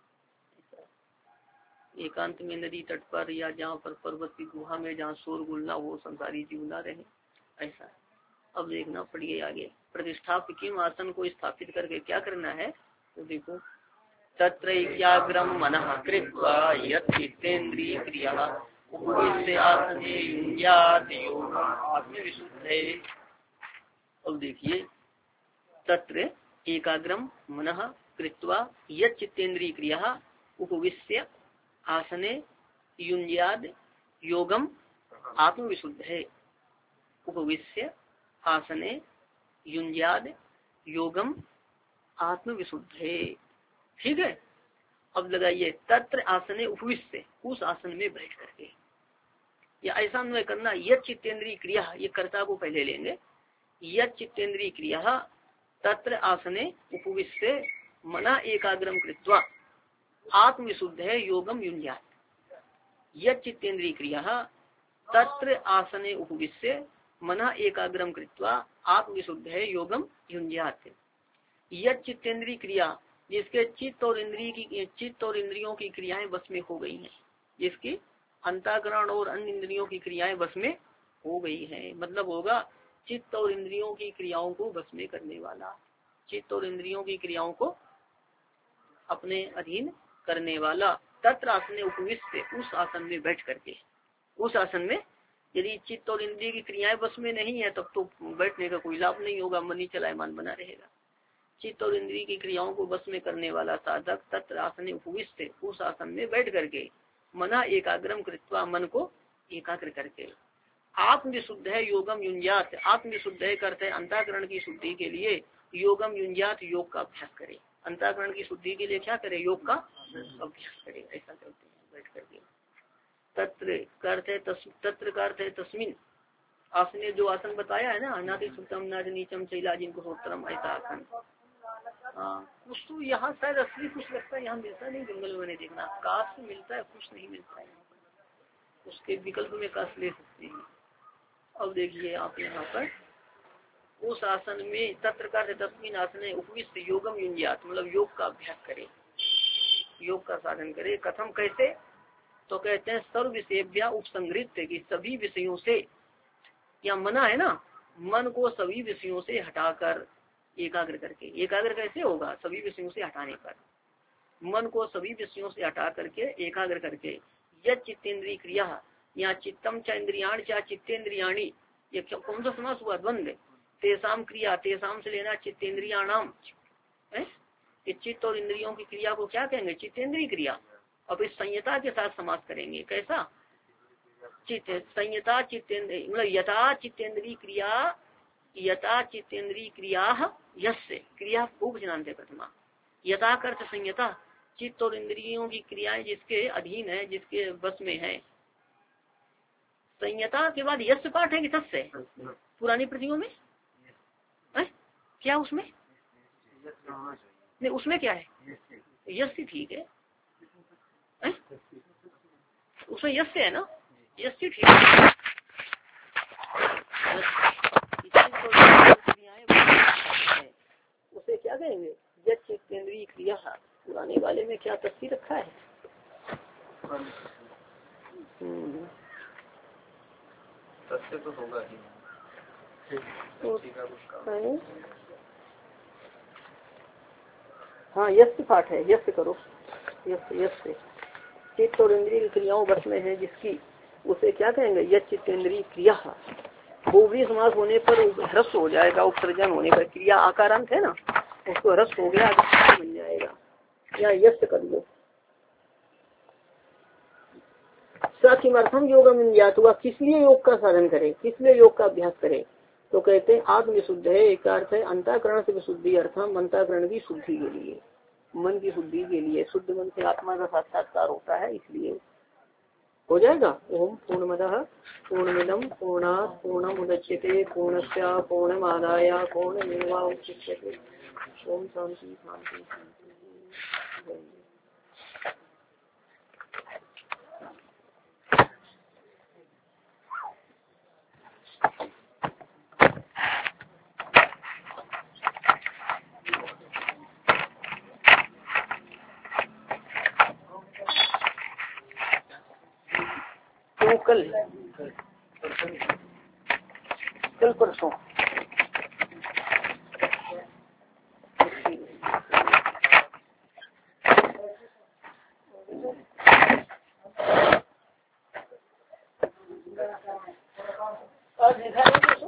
एकांत में नदी तट पर या जहाँ पर पर्वत की गुहा में जहाँ शोर गुलना हो, संसारी जीव ना रहे, ऐसा। अब देखना पड़िए आगे। प्रतिष्ठापित किम, आसन को स्थापित करके क्या करना है? तो देखो तत्र एकाग्रम मनः कृत्वा यत्तेन्द्रिय क्रिया उपविश्य आसने युञ्ज्यात् योगम् आत्मविशुद्धये। अब देखिए तत्र एकाग्रम मनः कृत्वा यत्तेन्द्रिय क्रिया उपविश्य आसने युञ्ज्यात् योगम आत्मविशुद्धये। उपविश्य आसने युञ्ज्यात् योगम आत्मविशुद्धये। ठीक है। अब लगाइए तत्र आसने उपविश्य, उस आसन में बैठ करके, या ऐसा अन्वय करना यत् चित्तेंद्रिय क्रिया, ये कर्ता को पहले लेंगे। यत् चित्तेंद्रिय क्रिया तत्र आसने उपविश्य मना एकाग्रम कृत्वा आत्मविशुद्ध है योगम युञ्ज्यात्। यत् चित्तेंद्रिय क्रिया तत्र आसने उपविश्य मना एकाग्रम कृत्वा आत्मविशुद्ध है योगम युञ्ज्यात्। यत् चित्तेंद्रिय क्रिया, जिसके चित्त और इंद्रिय की चित्त और इंद्रियों की क्रियाएं बस में हो गई हैं, जिसकी अंतःकरण और अन्य इंद्रियों की क्रियाएं बस में हो गई हैं, मतलब होगा चित्त और इंद्रियों की क्रियाओं को बस में करने वाला, चित्त और इंद्रियों की क्रियाओं को अपने अधीन करने वाला। तत्र आसने उपविश्य, उस आसन में बैठ करके, उस आसन में यदि चित्त और इंद्रिय की क्रियाएं बस में नहीं है तब तो बैठने का कोई लाभ नहीं होगा, मन ही चलायमान बना रहेगा। चित्त और इंद्रिय की क्रियाओं को बस में करने वाला साधक तत्र आसने उपविश्य, उस आसन में बैठ करके मना एकाग्रम कृत्वा, मन को एकाग्र करके आत्मविशुद्ध है योगम युञ्ज्यात्। आत्मविशुद्ध है करते अंतःकरण की शुद्धि के लिए योगम युञ्ज्यात्, योग का अभ्यास करे। अंतःकरण की शुद्धि के लिए क्या करे? योग का अभ्यास करे। ऐसा करते हैं बैठ करके। तत्र करते तत्र करते तस्मिन, आपने जो आसन बताया है ना, नाति सुतम नाति नीचम चैला जिनको सोत्रम, ऐसा आसन। हाँ कुछ तो यहाँ शायद असली कुछ लगता है, यहाँ मिलता नहीं, जंगल में नहीं देखना, काश मिलता है, कुछ नहीं मिलता है, उसके विकल्प में काश ले सकते हैं। अब देखिए आप यहाँ पर उस आसन में तत्र का तस्मिन आसन उपविष्ट योगम युंज्यात, मतलब योग का अभ्यास करे, योग का साधन करे। कथम कैसे, तो कहते हैं सर्व विषयभ्या उपसंग्रित, कि सभी विषयों से, या मना है ना, मन को सभी विषयों से हटाकर एकाग्र करके। एकाग्र कैसे होगा, सभी विषयों से हटाने पर, मन को सभी विषयों से हटा करके एकाग्र करके। यद चित्तेंद्रिय क्रिया, यहाँ चित्तम च इंद्रियाण चा चित्तेंद्रियाणी, ये कौन सा समास हुआ, द्वंद्व। तेसाम क्रिया, तेसाम से लेना चित्तेंद्रियाणाम, चित्त और इंद्रियों की क्रिया को क्या कहेंगे, चित्तेंद्रिय क्रिया। अब इस संयता के साथ समास करेंगे, कैसा, चित्त संयता चित्तेंद्रिय, मतलब यथा चित्तेंद्रिय क्रिया, यथा चित्तेंद्रिय क्रिया यस्य, क्रिया उपजनान्ते प्रथमा, यथा कर्थ संयता, चित्त और इंद्रियों की क्रियाएं जिसके अधीन है, जिसके बस में है। संयता के बाद यश पाठ है कि तस्य, पुरानी प्रतियों में है क्या, उसमें नहीं, उसमें क्या है, यश ठीक है, है? उसमें यश है ना, यश ठीक है। उसे क्या कहेंगे, यद चित्तेंद्रिय क्रिया, पुराने वाले में क्या तस्वीर रखा है, तस्य तो होगा ही, हाँ यश पाठ है, यश करो, यश यश चित्त और इंद्रिय क्रियाओं बस में है जिसकी, उसे क्या कहेंगे, यद चित्तेंद्रिय क्रिया। बहुव्रीहि समास होने पर ह्रस्व हो जाएगा, उपसर्जन होने पर, क्रिया आकारांत है ना, उसको ह्रस्व हो गया, बन जाएगा, या यश कर लो। सकिमर्थम योगम युंज्यात, हुआ किस लिए योग का साधन करे, किस लिए योग का अभ्यास करे, तो कहते हैं आत्मविशुद्ध है, एक अर्थ है अंतःकरण से विशुद्धि, अर्थम अंतःकरण की शुद्धि के लिए, मन की शुद्धि के लिए, शुद्ध मन से आत्मा का साक्षात्कार होता है, इसलिए हो जाएगा। ओम पूर्णमदः पूर्णमिदं पूर्णात् पूर्णमुदच्यते पूर्णस्य पूर्णमादाय पूर्णमेवावशिष्यते। ओम शांति शांति शांति। कल कल परसों आज